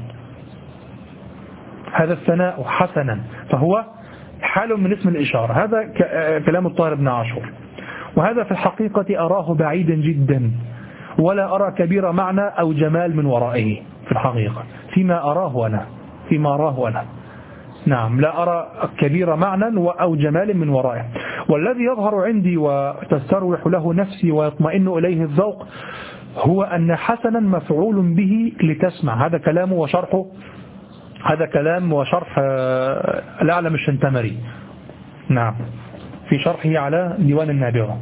هذا الثناء حسنا، فهو حال من اسم الإشارة. هذا كلام الطاهر بن عاشور، وهذا في الحقيقة أراه بعيدا جدا، ولا أرى كبير معنى أو جمال من ورائه في الحقيقة فيما أراه أنا فيما أراه أنا نعم لا أرى كبير معنى أو جمال من ورائه. والذي يظهر عندي وتستروح له نفسي ويطمئن إليه الذوق هو أن حسنا مفعول به لتسمع. هذا كلامه وشرحه، هذا كلام وشرح الأعلم الشنتمري نعم في شرحه على ديوان النابغة.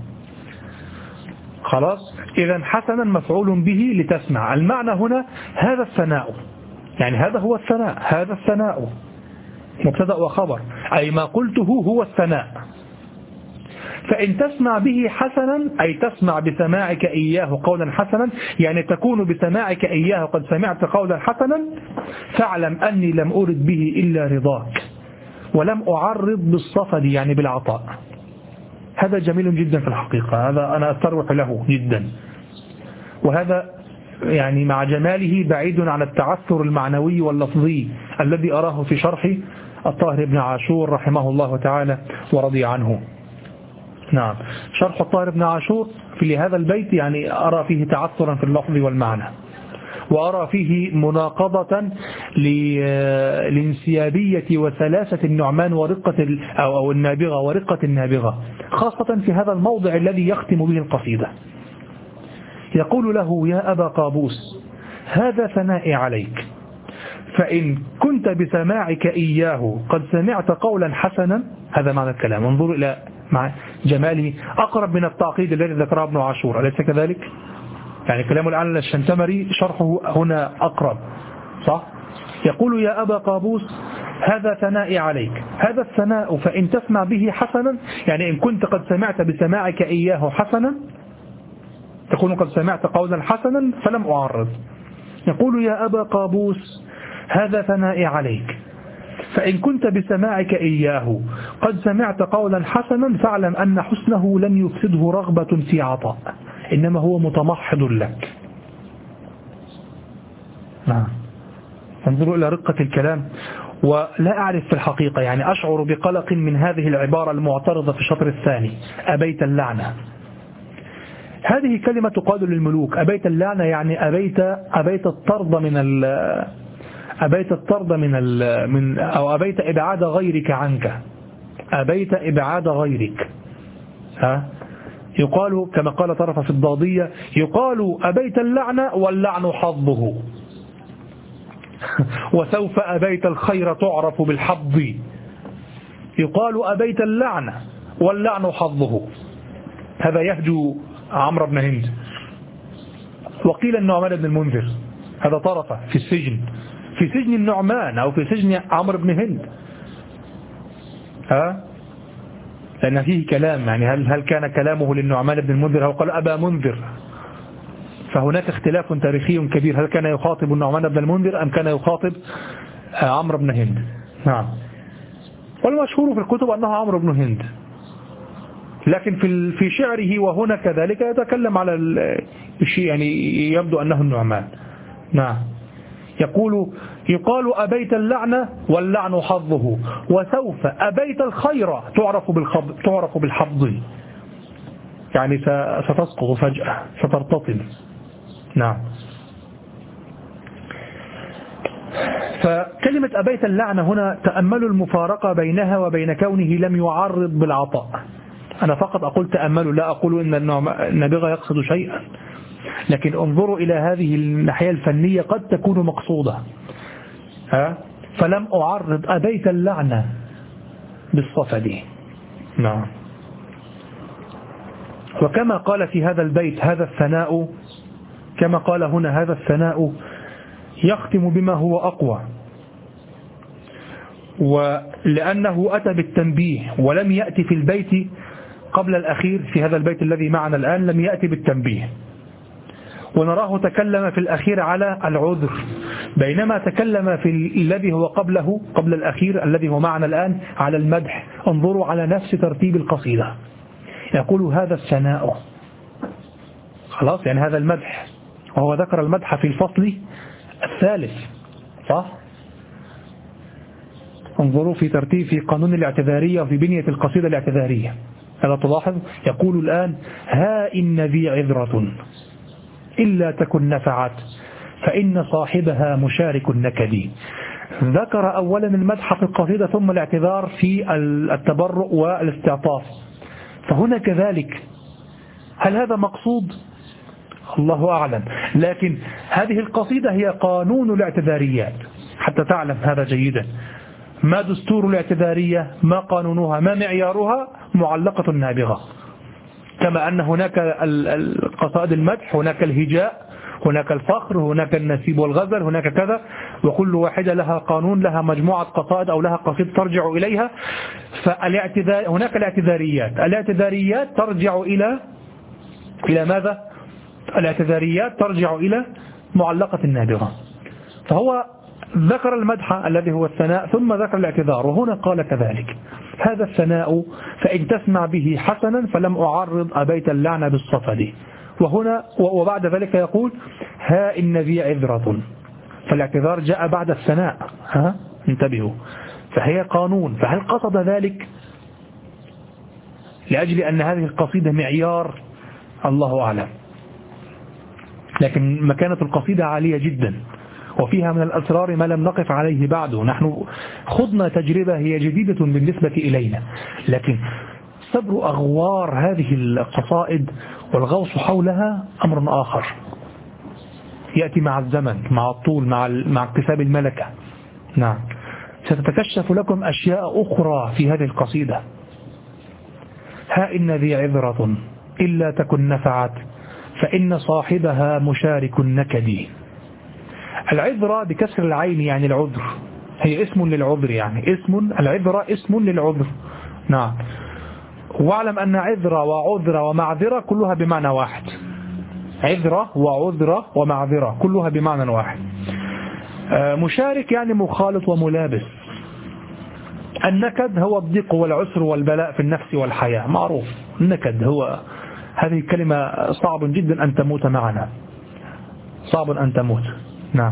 خلاص، إذا حسنا مفعول به لتسمع. المعنى هنا هذا الثناء، يعني هذا هو الثناء، هذا الثناء مبتدأ وخبر، أي ما قلته هو الثناء. فإن تسمع به حسنا أي تسمع بسماعك إياه قولا حسنا، يعني تكون بسماعك إياه قد سمعت قولا حسنا، فاعلم أني لم أرد به إلا رضاك ولم أعرض بالصفد يعني بالعطاء. هذا جميل جدا في الحقيقة، هذا أنا أستروح له جدا، وهذا يعني مع جماله بعيد عن التعثر المعنوي واللفظي الذي أراه في شرح الطاهر بن عاشور رحمه الله تعالى ورضي عنه. نعم، شرح الطاهر بن عاشور في هذا البيت يعني أرى فيه تعثرا في اللفظ والمعنى، وأرى فيه مناقضة لانسيابية وسلاسة النعمان ورقة أو النابغة ورقة النابغة، خاصة في هذا الموضع الذي يختم به القصيدة. يقول له: يا أبا قابوس، هذا ثنائي عليك، فإن كنت بسماعك إياه قد سمعت قولا حسنا. هذا معنى الكلام، انظروا إلى مع جماله، أقرب من التعقيد الذي ذكره ابن عاشور، أليس كذلك؟ يعني كلام الآن الشنتمري شرحه هنا أقرب، صح؟ يقول: يا أبا قابوس، هذا ثنائي عليك، هذا الثناء فإن تسمع به حسنا، يعني إن كنت قد سمعت بسماعك إياه حسنا، تكون قد سمعت قولا حسنا فلم أعرض. يقول: يا أبا قابوس، هذا ثنائي عليك، فإن كنت بسماعك إياه قد سمعت قولا حسنا، فاعلم أن حسنه لم يفسده رغبة في عطاء، إنما هو متمحض لك. نعم، انظروا إلى رقة الكلام. ولا أعرف في الحقيقة، يعني أشعر بقلق من هذه العبارة المعترضة في الشطر الثاني: أبيت اللعنة. هذه كلمة تقال للملوك، أبيت اللعنة يعني أبيت أبيت الطرد من ال أبيت الطرد من ال من أو أبيت إبعاد غيرك عنك، أبيت إبعاد غيرك. ها، يقال كما قال طرف في الضادية: يقال أبيت اللعنة واللعن حظه، وسوف أبيت الخير تعرف بالحظ. يقال أبيت اللعنة واللعن حظه. هذا يهجو عمرو بن هند. وقيل النعمان بن المنذر، هذا طرفه في السجن، في سجن النعمان أو في سجن عمرو بن هند. ها، لأن فيه كلام، يعني هل هل كان كلامه للنعمان بن المنذر أو قال أبا منذر؟ فهناك اختلاف تاريخي كبير، هل كان يخاطب النعمان بن المنذر أم كان يخاطب عمرو بن هند؟ نعم، والمشهور في الكتب أنه عمرو بن هند، لكن في في شعره وهنا كذلك يتكلم على الشيء، يعني يبدو أنه النعمان. نعم، يقول: يقال أبيت اللعنة واللعن حظه، وسوف أبيت الخير تعرف بالخب تعرف بالحظ، يعني ستسقط فجأة، سترتطم. نعم، فكلمة أبيت اللعنة هنا تأملوا المفارقة بينها وبين كونه لم يعرض بالعطاء. أنا فقط أقول تأملوا، لا أقول إن النابغة يقصد شيئا، لكن انظروا إلى هذه الناحية الفنية قد تكون مقصودة. ها، فلم أعرض أبيت اللعنة بالصفد. نعم، وكما قال في هذا البيت: هذا الثناء، كما قال هنا: هذا الثناء يختم بما هو أقوى، ولأنه أتى بالتنبيه ولم يأتي في البيت قبل الأخير، في هذا البيت الذي معنا الآن لم يأتي بالتنبيه، ونراه تكلم في الأخير على العذر، بينما تكلم في الذي هو قبله قبل الأخير الذي هو معنا الآن على المدح. انظروا على نفس ترتيب القصيدة، يقول: هذا الثناء، خلاص، يعني هذا المدح، وهو ذكر المدح في الفصل الثالث، صح؟ انظروا في ترتيب في قانون الاعتذارية وفي بنية القصيدة الاعتذارية، هذا تلاحظ. يقول الآن: ها إن ذي عذرة إلا تكن نفعت، فإن صاحبها مشارك النكد. ذكر أولا المدح في القصيدة ثم الاعتذار في التبرؤ والاستعطاف، فهنا كذلك. هل هذا مقصود؟ الله أعلم، لكن هذه القصيدة هي قانون الاعتذاريات، حتى تعلم هذا جيدا. ما دستور الاعتذارية، ما قانونها، ما معيارها؟ معلقة النابغة. كما أن هناك القصائد المدح، هناك الهجاء، هناك الفخر، هناك النسيب والغزل، هناك كذا، وكل واحدة لها قانون، لها مجموعة قصائد أو لها قصيدة ترجع إليها. فالاعتذار هناك الاعتذاريات، الاعتذاريات ترجع إلى إلى ماذا؟ الاعتذاريات ترجع إلى معلقة النابغة. فهو ذكر المدح الذي هو الثناء ثم ذكر الاعتذار، وهنا قال كذلك: هذا الثناء فإن تسمع به حسنا فلم أعرض أبيت اللعن بالصفد. وهنا وبعد ذلك يقول: ها إن ذي عذرة. فالاعتذار جاء بعد الثناء، ها انتبهوا، فهي قانون. فهل قصد ذلك لأجل أن هذه القصيدة معيار؟ الله أعلم، لكن مكانة القصيدة عالية جدا، وفيها من الأسرار ما لم نقف عليه بعد. نحن خضنا تجربة هي جديدة بالنسبة إلينا، لكن صبر أغوار هذه القصائد والغوص حولها أمر آخر يأتي مع الزمن، مع الطول، مع مع اكتساب الملكة. نعم، ستتكشف لكم أشياء أخرى في هذه القصيدة. ها إن ذي عذرة إلا تكن نفعت فإن صاحبها مشارك النكد. العذرة بكسر العين يعني العذر، هي اسم للعذر، يعني اسم العذرة اسم للعذر. نعم، واعلم أن عذرة وعذرة ومعذرة كلها بمعنى واحد. عذرة وعذرة ومعذرة كلها بمعنى واحد. مشارك يعني مخالط وملابس. النكد هو الضيق والعسر والبلاء في النفس والحياة، معروف. النكد هو هذه كلمة صعب جدا أن تموت معنا، صعب أن تموت. نعم،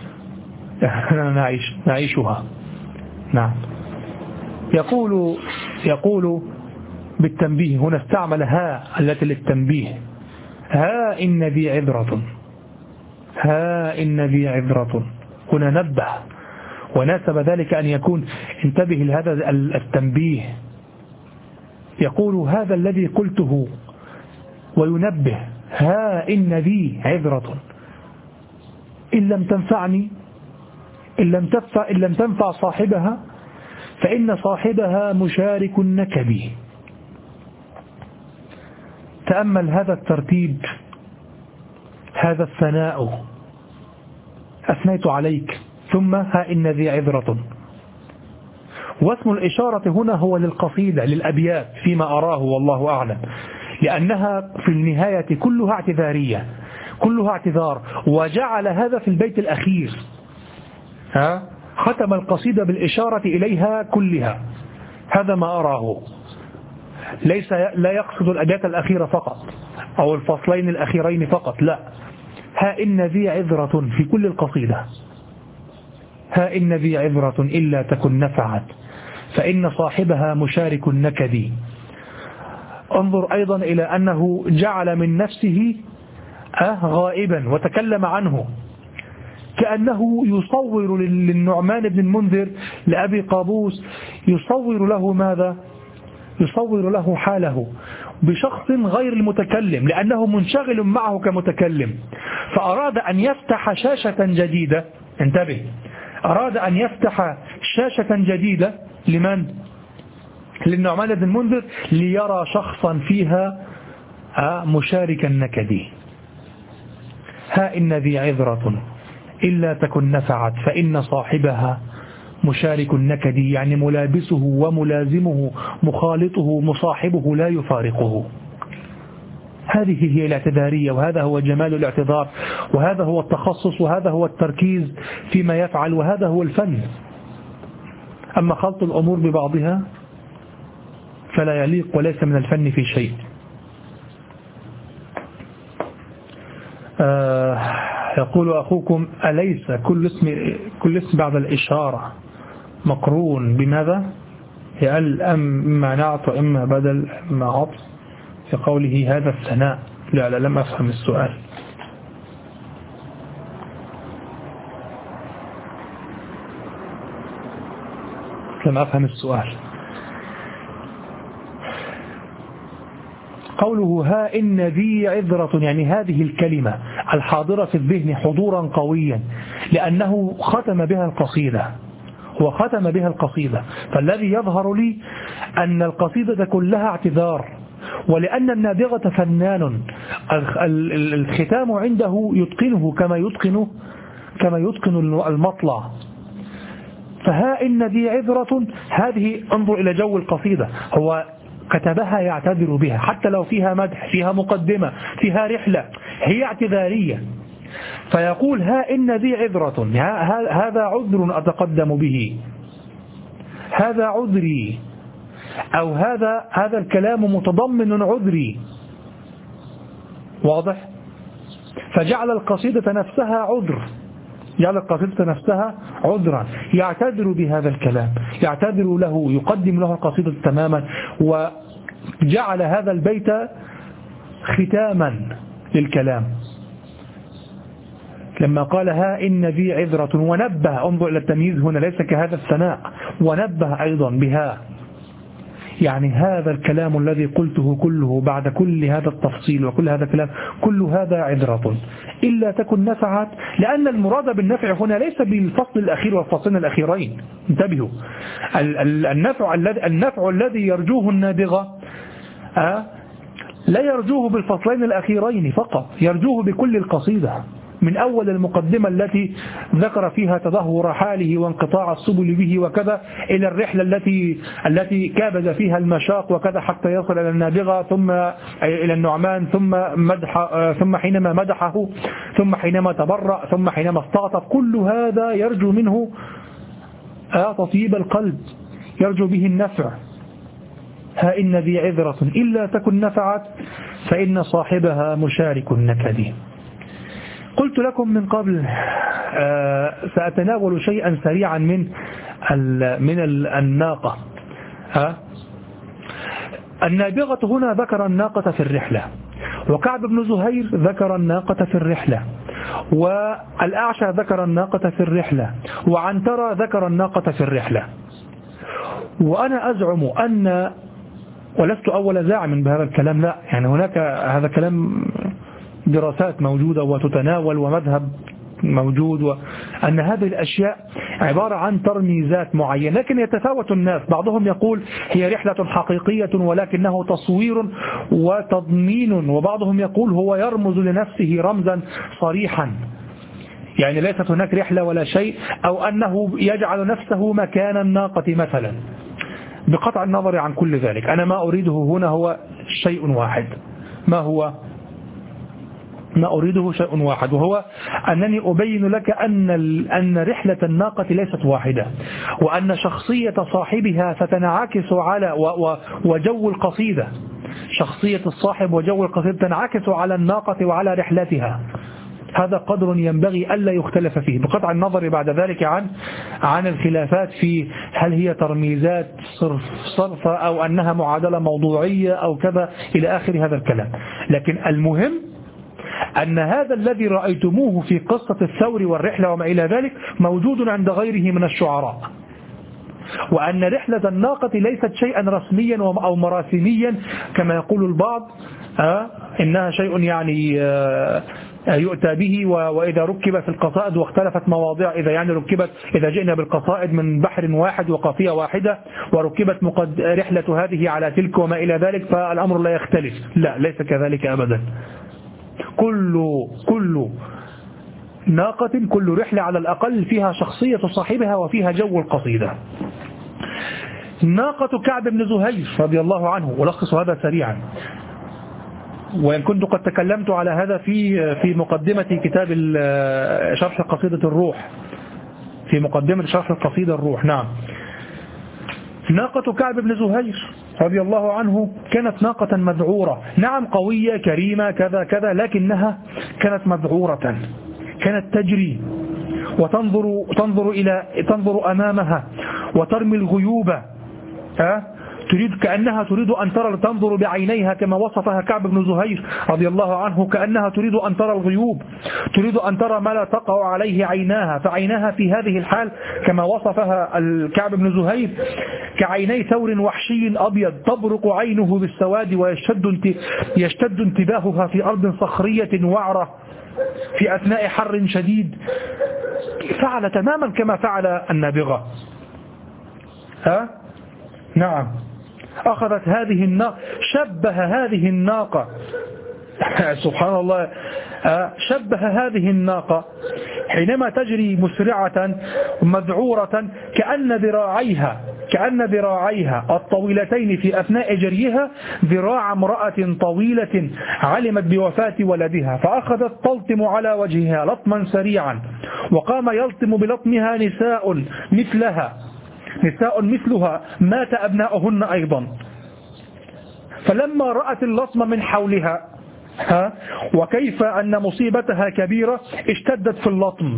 نعيش نعيشها. نعم، يقول يقول بالتنبيه، هنا استعمل ها التي للتنبيه. ها إن ذي عذرة، ها إن ذي عذرة، هنا نبه، وناسب ذلك أن يكون انتبه لهذا التنبيه. يقول هذا الذي قلته وينبه: ها إن ذي عذرة إن لم تنفعني، إن لم تنفع, إن لم تنفع صاحبها فإن صاحبها مشارك النكد. تأمل هذا الترتيب، هذا الثناء، أثنيت عليك ثم ها إن ذي عذرة. واسم الإشارة هنا هو للقصيدة، للأبيات فيما أراه والله أعلم، لأنها في النهاية كلها اعتذارية، كلها اعتذار. وجعل هذا في البيت الأخير، ها ختم القصيدة بالإشارة إليها كلها. هذا ما أراه، ليس لا يقصد الأبيات الأخيرة فقط أو الفصلين الأخيرين فقط، لا، ها إن ذي عذرة في كل القصيدة. ها إن ذي عذرة إلا تكن نفعت فإن صاحبها مشارك النكد. انظر أيضا إلى أنه جعل من نفسه أه غائبا وتكلم عنه، كأنه يصور للنعمان بن المنذر لأبي قابوس، يصور له ماذا؟ يصور له حاله بشخص غير المتكلم، لأنه منشغل معه كمتكلم، فأراد أن يفتح شاشة جديدة. انتبه، أراد أن يفتح شاشة جديدة لمن؟ للنعمان بن المنذر، ليرى شخصا فيها مشاركا نكدي. ها إن ذي عذرة إلا تكن نفعت فإن صاحبها مشارك النكد، يعني ملابسه وملازمه، مخالطه، مصاحبه، لا يفارقه. هذه هي الاعتذارية، وهذا هو جمال الاعتذار، وهذا هو التخصص، وهذا هو التركيز فيما يفعل، وهذا هو الفن. أما خلط الأمور ببعضها فلا يليق وليس من الفن في شيء. آه يقول أخوكم: أليس كل اسم كل اسم بعد الإشارة مقرون بماذا؟ هل أم إما نعت وإما بدل إما عطف في قوله هذا الثناء؟ لا لا لم أفهم السؤال. لم أفهم السؤال. قوله ها إن ذي عذرة يعني هذه الكلمة الحاضرة في الذهن حضورا قويا، لأنه ختم بها القصيدة، هو ختم بها القصيدة. فالذي يظهر لي أن القصيدة كلها اعتذار، ولأن النابغة فنان الختام عنده يتقنه كما يتقن كما يتقن المطلع. فها إن ذي عذرة هذه انظر إلى جو القصيدة، هو كتبها يعتذر بها حتى لو فيها مدح، فيها مقدمة، فيها رحلة، هي اعتذارية. فيقول ها إن ذي عذرة، هذا عذر أتقدم به، هذا عذري، أو هذا هذا الكلام متضمن عذري. واضح؟ فجعل القصيدة نفسها عذر، جعل القصيدة نفسها عذرا، يعتذر بهذا الكلام، يعتذر له، يقدم له القصيدة تماما، وجعل هذا البيت ختاما للكلام لما قال ها إن ذي عذرة، ونبه، انظر إلى التمييز هنا ليس كهذا الثناء، ونبه أيضا بها، يعني هذا الكلام الذي قلته كله بعد كل هذا التفصيل وكل هذا الكلام كل هذا عذرة إلا تكن نفعت، لأن المراد بالنفع هنا ليس بالفصل الأخير والفصلين الأخيرين، انتبهوا، النفع الذي النفع الذي يرجوه النابغة أه لا يرجوه بالفصلين الأخيرين فقط، يرجوه بكل القصيدة، من أول المقدمة التي ذكر فيها تدهور حاله وانقطاع السبل به وكذا، إلى الرحلة التي التي كابد فيها المشاق وكذا حتى يصل إلى النابغة، ثم إلى النعمان، ثم مدح، ثم حينما مدحه، ثم حينما تبرأ، ثم حينما استعطف، كل هذا يرجو منه تطيب القلب، يرجو به النفع. ها إن ذي عذرة إلا تكن نفعت فإن صاحبها مشارك النكد. قلت لكم من قبل آه سأتناول شيئا سريعا من من الناقة. ها النابغة هنا ذكر الناقة في الرحلة، وكعب بن زهير ذكر الناقة في الرحلة، والأعشى ذكر الناقة في الرحلة، وعنترة ذكر الناقة في الرحلة. وأنا أزعم أن، ولست أول زاعم بهذا الكلام، لا، يعني هناك هذا كلام دراسات موجودة وتتناول ومذهب موجود، وأن هذه الأشياء عبارة عن ترميزات معينة، لكن يتفاوت الناس، بعضهم يقول هي رحلة حقيقية ولكنه تصوير وتضمين، وبعضهم يقول هو يرمز لنفسه رمزا صريحا، يعني ليست هناك رحلة ولا شيء، أو أنه يجعل نفسه مكان الناقة مثلا. بقطع النظر عن كل ذلك، أنا ما أريده هنا هو شيء واحد، ما هو ما أريده شيء واحد، وهو أنني أبين لك أن أن رحلة الناقة ليست واحدة، وأن شخصية صاحبها ستنعكس على وجو القصيدة، شخصية الصاحب وجو القصيدة تنعكس على الناقة وعلى رحلتها. هذا قدر ينبغي ألا يختلف فيه، بقطع النظر بعد ذلك عن عن الخلافات في هل هي ترميزات صرف صرفة أو أنها معادلة موضوعية أو كذا إلى آخر هذا الكلام. لكن المهم أن هذا الذي رأيتموه في قصة الثور والرحلة وما إلى ذلك موجود عند غيره من الشعراء، وأن رحلة الناقة ليست شيئا رسميا أو مراسميا كما يقول البعض، آه إنها شيء يعني آه يؤتى به، وإذا ركب في القصائد واختلفت مواضيع، إذا يعني ركبت، إذا جئنا بالقصائد من بحر واحد وقافية واحدة وركبت مقد رحلة هذه على تلك وما إلى ذلك فالأمر لا يختلف، لا، ليس كذلك أبدا. كل كل ناقة، كل رحلة على الأقل فيها شخصية صاحبها وفيها جو القصيدة. ناقة كعب بن زهير رضي الله عنه، ولخص هذا سريعا، وإن كنت قد تكلمت على هذا في في مقدمة كتاب شرح قصيدة الروح، في مقدمة شرح القصيدة الروح. نعم، ناقة كعب بن زهير رضي الله عنه كانت ناقة مذعورة، نعم قوية كريمة كذا كذا، لكنها كانت مذعورة، كانت تجري وتنظر تنظر إلى تنظر أمامها وترمي الغيوب، أه؟ تريد كأنها تريد أن ترى، تنظر بعينيها كما وصفها كعب بن زهير رضي الله عنه، كأنها تريد أن ترى الغيوب، تريد أن ترى ما لا تقع عليه عيناها، فعيناها في هذه الحال كما وصفها الكعب بن زهير كعيني ثور وحشي أبيض تبرق عينه بالسواد ويشتد يشتد انتباهها في أرض صخرية وعرة في أثناء حر شديد. فعل تماما كما فعل النابغة. ها؟ نعم، أخذت هذه الناقة، شبه هذه الناقة سبحان الله، شبه هذه الناقة حينما تجري مسرعة مذعورة كأن ذراعيها كأن ذراعيها الطويلتين في أثناء جريها ذراع امرأة طويلة علمت بوفاة ولدها، فأخذت تلطم على وجهها لطما سريعا، وقام يلطم بلطمها نساء مثلها نساء مثلها مات أبناؤهن أيضا. فلما رأت اللطم من حولها ها وكيف أن مصيبتها كبيرة اشتدت في اللطم،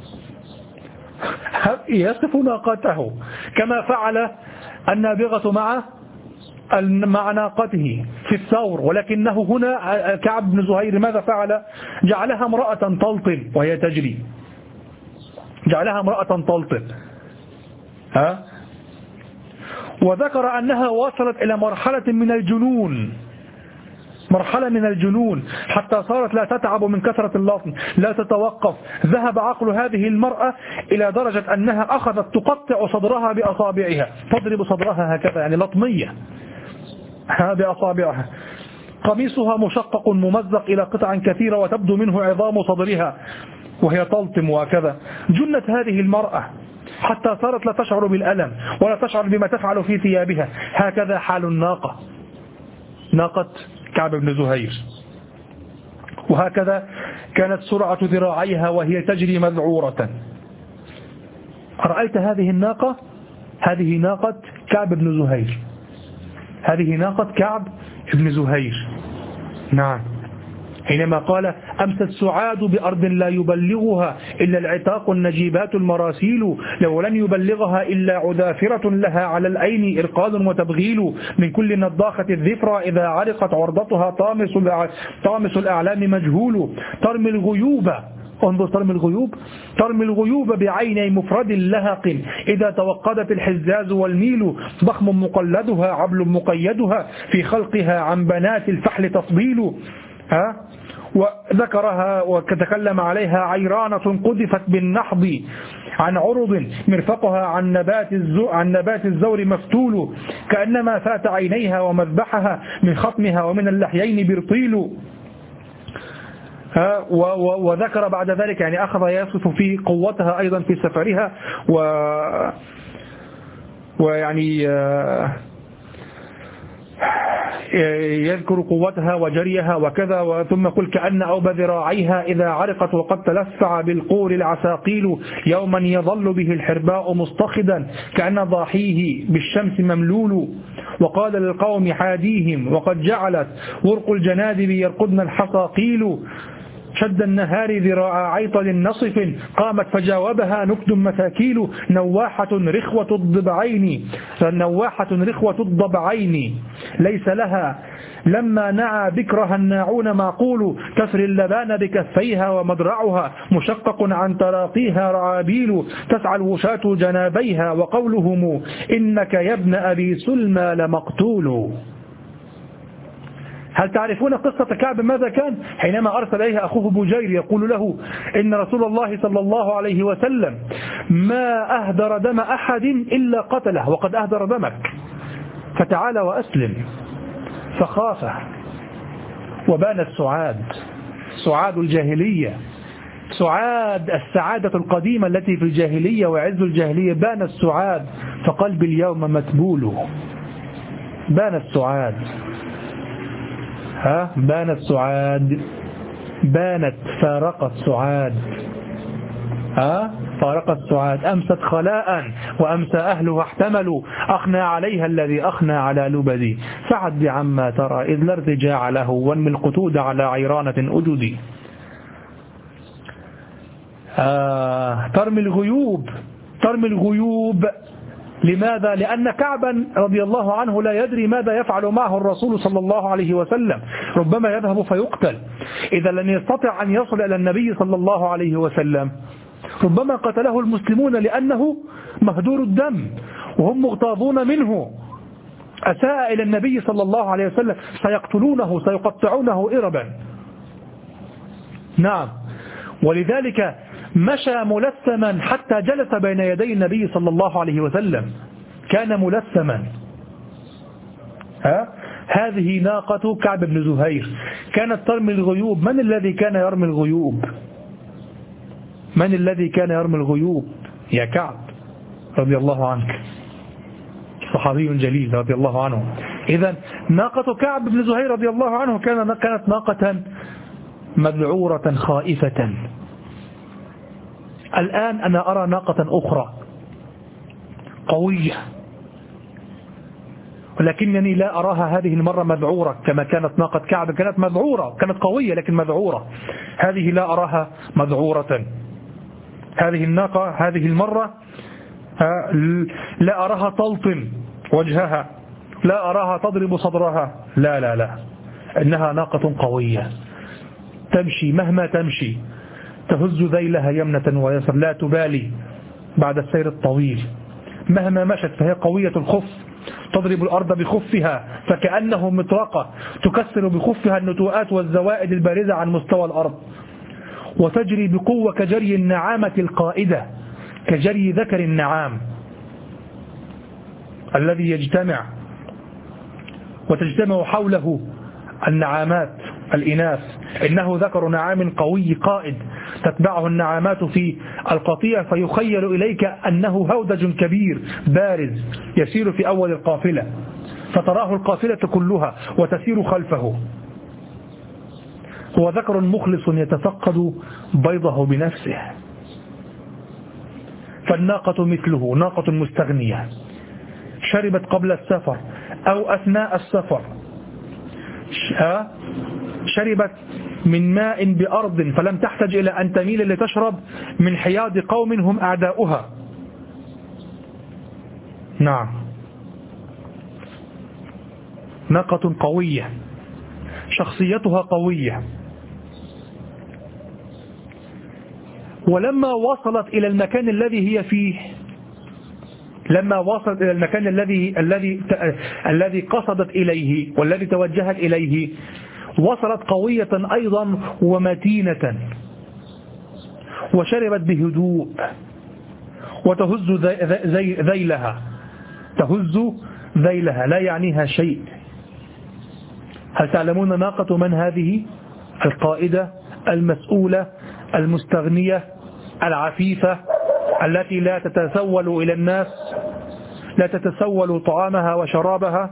يصف ناقته كما فعل النابغة مع مع ناقته في الثور، ولكنه هنا كعب بن زهير ماذا فعل؟ جعلها امرأة تلطم وهي تجري، جعلها امرأة تلطم ها وذكر أنها وصلت إلى مرحلة من الجنون مرحلة من الجنون حتى صارت لا تتعب من كثرة اللطم، لا تتوقف. ذهب عقل هذه المرأة إلى درجة أنها أخذت تقطع صدرها بأصابعها، تضرب صدرها هكذا يعني لطمية بأصابعها. قميصها مشقق ممزق إلى قطع كثيرة وتبدو منه عظام صدرها وهي تلطم وكذا. جنت هذه المرأة حتى صارت لا تشعر بالألم ولا تشعر بما تفعل في ثيابها. هكذا حال الناقة، ناقة كعب بن زهير. وهكذا كانت سرعة ذراعيها وهي تجري مذعورة. أرأيت هذه الناقة؟ هذه ناقة كعب بن زهير، هذه ناقة كعب بن زهير. نعم، حينما قال أمس السعاد بأرض لا يبلغها إلا العتاق النجيبات المراسيل، لو لن يبلغها إلا عذافرة لها على الأين إرقاد وتبغيل، من كل نضاخة الذفرة إذا عرقت عرضتها طامس طامس الأعلام مجهول، ترمي الغيوب، انظر ترمي الغيوب ترمي الغيوب بعيني مفرد لهق، إذا توقدت الحزاز والميل، ضخم مقلدها عبل مقيدها، في خلقها عن بنات الفحل تفضيل. ها وذكرها وتكلم عليها عيرانة قذفت بالنحض عن عرض، مرفقها عن نبات الزور, عن نبات الزور مفتول، كأنما فات عينيها ومذبحها من خطمها ومن اللحيين برطيل. وذكر بعد ذلك يعني أخذ يصف في قوتها أيضا في سفرها و ويعني يذكر قوتها وجريها وكذا. ثم قل كأن أوب ذراعيها إذا عرقت وقد تلفع بالقور العساقيل، يوما يظل به الحرباء مستخدا كأن ضاحيه بالشمس مملول، وقال للقوم حاديهم وقد جعلت ورق الجنادب يرقدن الحصاقيل، شد النهار ذراع عيطل نصف قامت فجاوبها نكد مساكيل، نواحة رخوة الضبعين نواحة رخوة الضبعين ليس لها لما نعى بكرها الناعون معقول، تسري اللبان بكفيها ومدرعها مشقق عن تراقيها رعابيل، تسعى الوشاة جنابيها وقولهم إنك يا ابن أبي سلمى لمقتول. هل تعرفون قصة كعب ماذا كان؟ حينما أرسل إليه أخوه بجير يقول له إن رسول الله صلى الله عليه وسلم ما أهدر دم أحد إلا قتله وقد أهدر دمك، فتعال وأسلم. فخاف وبان السعاد، سعاد الجاهلية، سعاد السعادة القديمة التي في الجاهلية وعز الجاهلية، بان السعاد، فقلب اليوم متبول. بان السعاد، ها بانت سعاد، بانت فارقت سعاد، ها فارقت سعاد، أمست خلاء وأمسى أهلها احتملوا، أخنى عليها الذي أخنى على لبدي، سعد بعما ترى إذ لا ارتجاع له، وانمي القتود على عيرانة أجدي. آه ترمي الغيوب، ترمي الغيوب. لماذا؟ لأن كعبا رضي الله عنه لا يدري ماذا يفعل معه الرسول صلى الله عليه وسلم، ربما يذهب فيقتل. إذا لم يستطع أن يصل إلى النبي صلى الله عليه وسلم ربما قتله المسلمون لأنه مهدور الدم وهم مغتاظون منه، أساء إلى النبي صلى الله عليه وسلم، سيقتلونه سيقطعونه إربا. نعم، ولذلك مشى ملثما حتى جلس بين يدي النبي صلى الله عليه وسلم، كان ملثما. ها؟ هذه ناقة كعب بن زهير كانت ترمي الغيوب. من الذي كان يرمي الغيوب؟ من الذي كان يرمي الغيوب يا كعب رضي الله عنك؟ صحابي جليل رضي الله عنه. إذن ناقة كعب بن زهير رضي الله عنه كانت ناقة مذعورة خائفة. الآن أنا أرى ناقة أخرى قوية، ولكنني لا أراها هذه المرة مذعورة كما كانت ناقة كعب. كانت مذعورة، كانت قوية لكن مذعورة. هذه لا أراها مذعورة. هذه الناقة هذه المرة لا أراها تلطم وجهها، لا أراها تضرب صدرها، لا لا لا، إنها ناقة قوية تمشي مهما تمشي، تهز ذيلها يمنة ويسر، لا تبالي بعد السير الطويل. مهما مشت فهي قوية الخف، تضرب الأرض بخفها فكأنه مطرقة، تكسر بخفها النتوءات والزوائد البارزة عن مستوى الأرض، وتجري بقوة كجري النعامة القائدة، كجري ذكر النعام الذي يجتمع وتجتمع حوله النعامات الإناث. إنه ذكر نعام قوي قائد، تتبعه النعامات في القطيع فيخيل إليك أنه هودج كبير بارز يسير في أول القافلة، فتراه القافلة كلها وتسير خلفه. هو ذكر مخلص يتفقد بيضه بنفسه. فالناقة مثله ناقة مستغنية، شربت قبل السفر أو أثناء السفر، شربت من ماء بأرض فلم تحتاج إلى أن تميل لتشرب من حياض قوم هم أعداؤها. نعم، ناقة قوية، شخصيتها قوية. ولما وصلت إلى المكان الذي هي فيه، لما وصلت إلى المكان الذي الذي الذي قصدت إليه والذي توجهت إليه، وصلت قوية أيضا ومتينة، وشربت بهدوء وتهز ذيلها، تهز ذيلها لا يعنيها شيء. هل تعلمون ناقة من هذه؟ القائدة المسؤولة المستغنية العفيفة التي لا تتسول إلى الناس، لا تتسول طعامها وشرابها.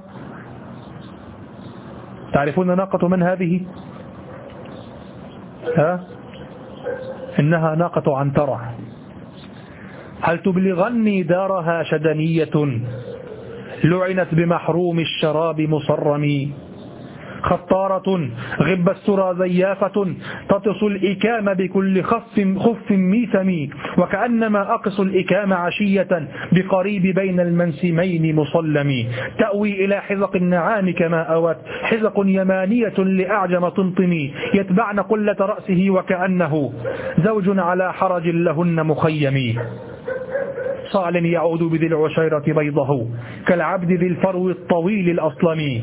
تعرفون ناقة من هذه؟ ها؟ إنها ناقة عنترة. هل تبلغني دارها شدنية لعنت بمحروم الشراب مصرمي، خطارة غب السرى زيافة تطس الإكام بكل خف خف ميثم، وكأنما أقص الإكام عشية بقريب بين المنسمين مصلم، تأوي إلى حذق النعام كما أوت حذق يمانية لأعجم طمطم، يتبعن قلة رأسه وكأنه زوج على حرج لهن مخيم، صعل يعود بذي العشيرة بيضه كالعبد ذي الفرو الطويل الأصلم،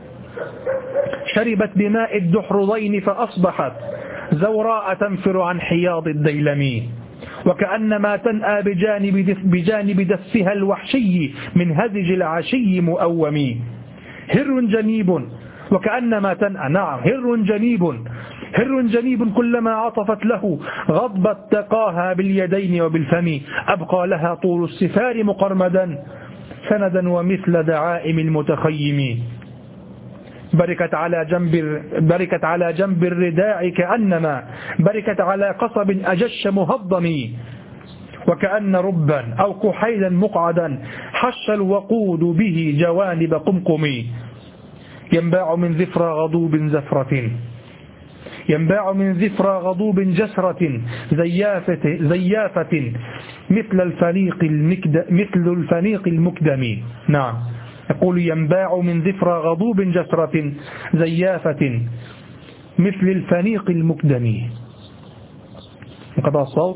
شربت بماء الدحرضين فأصبحت زوراء تنفر عن حياض الديلم، وكأنما تنأى بجانب, دف بجانب دفها الوحشي من هزج العشي مؤوم، هر جنيب وكأنما تنأى، نعم هر جنيب، هر جنيب كلما عطفت له غضبت تقاها باليدين وبالفم، أبقى لها طول السفار مقرمدا سندا ومثل دعائم المتخيم، بركت على جنب بركت على جنب الرداع كأنما بركت على قصب أجش مهضم، وكأن ربا أو كحيلا مقعدا حش الوقود به جوانب قمقم، ينباع من ذفرى غضوب زفرة ينباع من ذفرى غضوب جسرة زيافة زيافة مثل الفنيق المكد مثل الفنيق المكدم. نعم، يقول ينباع من ذفرى غضوب جسرة زيافة مثل الفنيق المكدم. انقطع الصوت.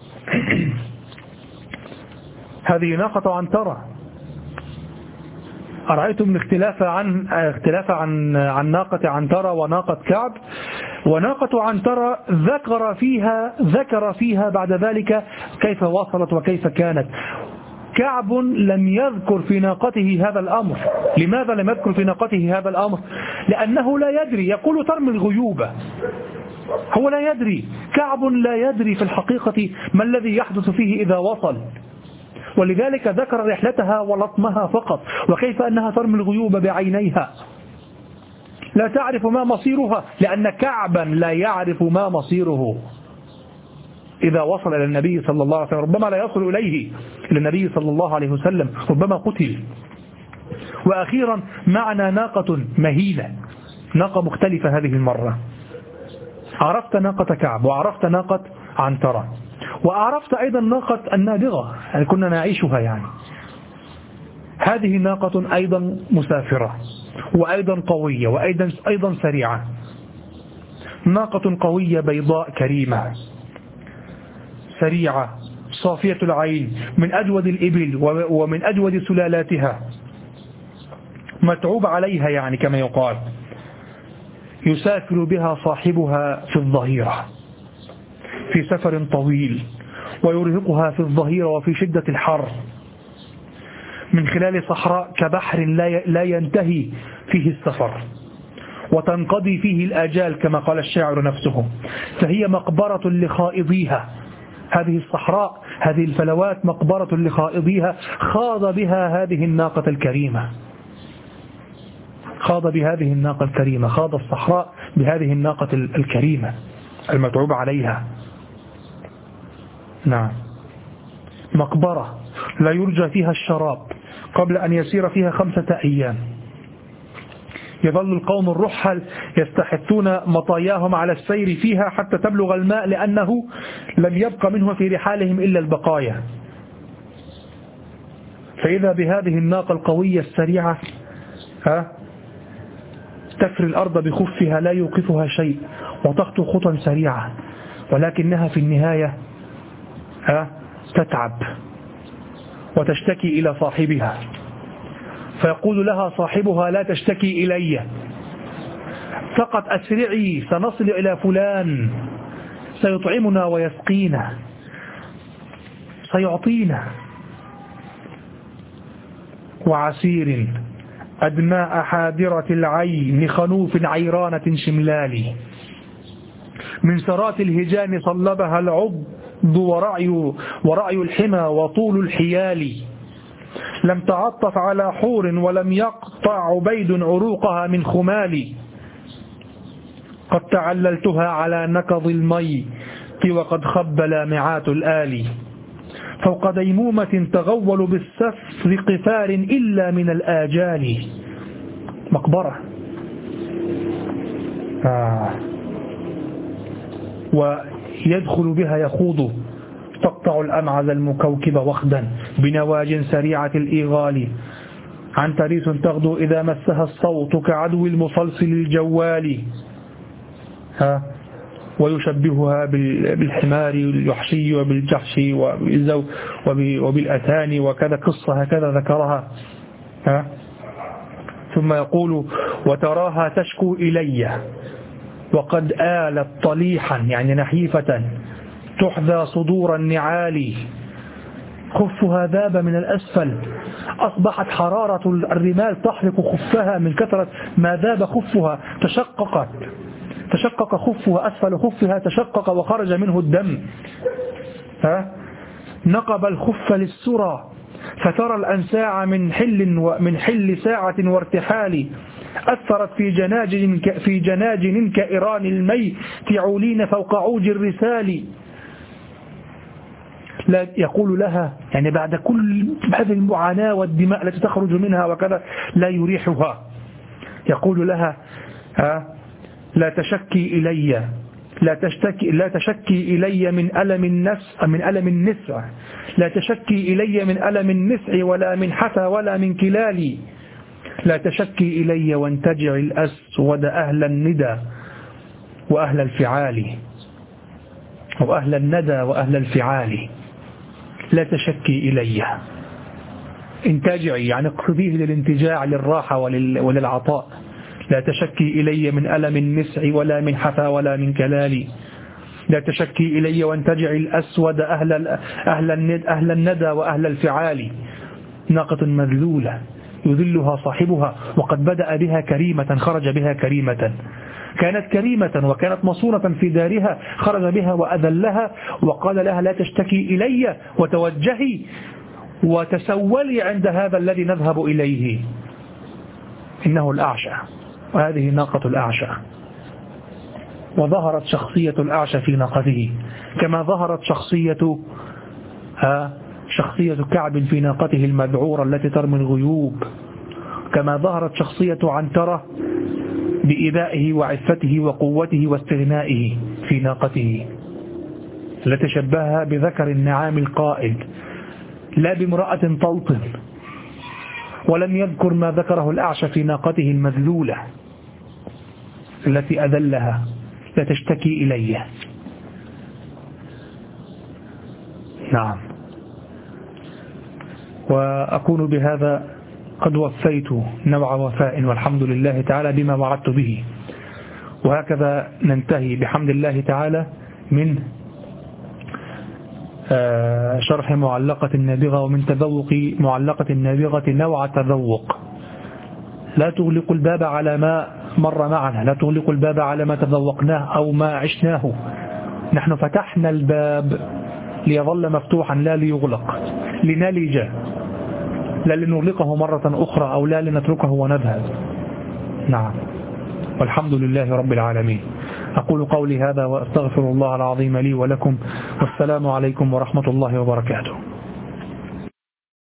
هذه ناقة عنترة أرأيتم الاختلاف عن اختلاف عن عن ناقة عنترة وناقة كعب. وناقة عنترة ذكر فيها ذكر فيها بعد ذلك كيف وصلت وكيف كانت. كعب لم يذكر في ناقته هذا الأمر. لماذا لم يذكر في ناقته هذا الأمر؟ لأنه لا يدري، يقول ترمي الغيوبة، هو لا يدري. كعب لا يدري في الحقيقة ما الذي يحدث فيه إذا وصل، ولذلك ذكر رحلتها ولطمها فقط، وكيف أنها ترمي الغيوب بعينيها، لا تعرف ما مصيرها، لأن كعبا لا يعرف ما مصيره إذا وصل إلى النبي صلى الله عليه وسلم. ربما لا يصل إليه إلى النبي صلى الله عليه وسلم، ربما قتل. وأخيرا معنا ناقة مهيلة، ناقة مختلفة هذه المرة. عرفت ناقة كعب وعرفت ناقة عنترة وعرفت أيضا ناقة النابغة، يعني كنا نعيشها. يعني هذه ناقة أيضا مسافرة وأيضا قوية وأيضا أيضا سريعة. ناقة قوية بيضاء كريمة سريعة صافية العين، من أجود الإبل ومن أجود سلالاتها، متعوب عليها يعني كما يقال. يسافر بها صاحبها في الظهيرة في سفر طويل، ويرهقها في الظهيرة وفي شدة الحر من خلال صحراء كبحر لا ينتهي فيه السفر وتنقضي فيه الآجال كما قال الشاعر نفسه. فهي مقبرة لخائضيها، هذه الصحراء هذه الفلوات مقبرة لخائضيها. خاض بها هذه الناقة الكريمة، خاض بهذه الناقة الكريمة، خاض الصحراء بهذه الناقة الكريمة المتعوب عليها. نعم، مقبرة لا يرجى فيها الشراب قبل أن يسير فيها خمسة أيام. يظل القوم الرحل يستحثون مطاياهم على السير فيها حتى تبلغ الماء، لأنه لم يبقى منه في رحالهم إلا البقايا. فإذا بهذه الناقة القوية السريعة ها تفري الأرض بخفها لا يوقفها شيء، وتخطو خطا سريعة، ولكنها في النهاية ها تتعب وتشتكي إلى صاحبها، فيقول لها صاحبها لا تشتكي إلي، فقط أسرعي سنصل إلى فلان سيطعمنا ويسقينا سيعطينا. وعسير أدماء حادرة العين خنوف عيرانة شملال، من سرات الهجان صلبها العض ورعي, ورعي الحمى وطول الحيال. لم تعطف على حور ولم يقطع عبيد عروقها من خمال. قد تعللتها على نكض المي وقد خب لامعات الآلي. فوق ديمومة تغول بالسفر قفار إلا من الآجال. مقبرة. آه. ويدخل بها يخوض، تقطع الأمعز المكوكب وخدا بنواج سريعة الإيغال. عن تريس تغدو إذا مسها الصوت كعدو المصلصل الجوال. ها ويشبهها بالحمار الوحشي وبالجحشي وبالأتاني وكذا قصة هكذا ذكرها. ها ثم يقول وتراها تشكو إلي وقد آلت طليحا يعني نحيفة تحذى صدور النعال. خفها ذاب من الأسفل، أصبحت حرارة الرمال تحرق خفها من كثرة ما ذاب خفها. تشققت تشقق خفها، أسفل خفها تشقق وخرج منه الدم. ها نقب الخف للسرى فترى الأنساع من حل ومن حل ساعة وارتحال. أثرت في جناجن في جناجن كإيران المي تعولين فوق عوج الرسال. لا يقول لها يعني بعد كل هذه المعاناة والدماء التي تخرج منها وكذا لا يريحها. يقول لها ها لا تشكي إلي لا تشتكي لا تشكي إلي من ألم النسع من ألم النسع لا تشكي إلي من ألم النسع ولا من حثى ولا من كلالي. لا تشكي إلي وانتجع الأسود أهل الندى وأهل الفعال وأهل الندى وأهل الفعال. لا تشكي إلي. انتجعي، يعني اقصديه للانتجاع للراحة وللعطاء. لا تشكي إلي من ألم النسع ولا من حفا ولا من كلالي. لا تشكي إلي وانتجعي الأسود أهل, أهل, الند أهل الندى وأهل الفعال. ناقة مذلولة يذلها صاحبها، وقد بدأ بها كريمة خرج بها كريمة. كانت كريمة وكانت مصونة في دارها، خرج بها وأذلها وقال لها لا تشتكي إلي وتوجهي وتسولي عند هذا الذي نذهب إليه، إنه الأعشى. وهذه ناقة الأعشى. وظهرت شخصية الأعشى في ناقته، كما ظهرت شخصية ها شخصية كعب في ناقته المذعورة التي ترمي الغيوب، كما ظهرت شخصية عنترة بإيذائه وعفته وقوته واستغنائه في ناقته، التي شبهها بذكر النعام القائد لا بامرأة تلطم. ولم يذكر ما ذكره الأعشى في ناقته المذلولة التي أذلها، لا تشتكي إليه. نعم. وأكون بهذا قد وفيت نوع وفاء والحمد لله تعالى بما وعدت به. وهكذا ننتهي بحمد الله تعالى من شرح معلقة النابغة، ومن تذوق معلقة النابغة نوع تذوق. لا تغلق الباب على ما مر معنا، لا تغلق الباب على ما تذوقناه أو ما عشناه. نحن فتحنا الباب ليظل مفتوحا لا ليغلق، لنلج لا لنغلقه مرة أخرى أو لا لنتركه ونذهب. نعم. والحمد لله رب العالمين. أقول قولي هذا وأستغفر الله العظيم لي ولكم، والسلام عليكم ورحمة الله وبركاته.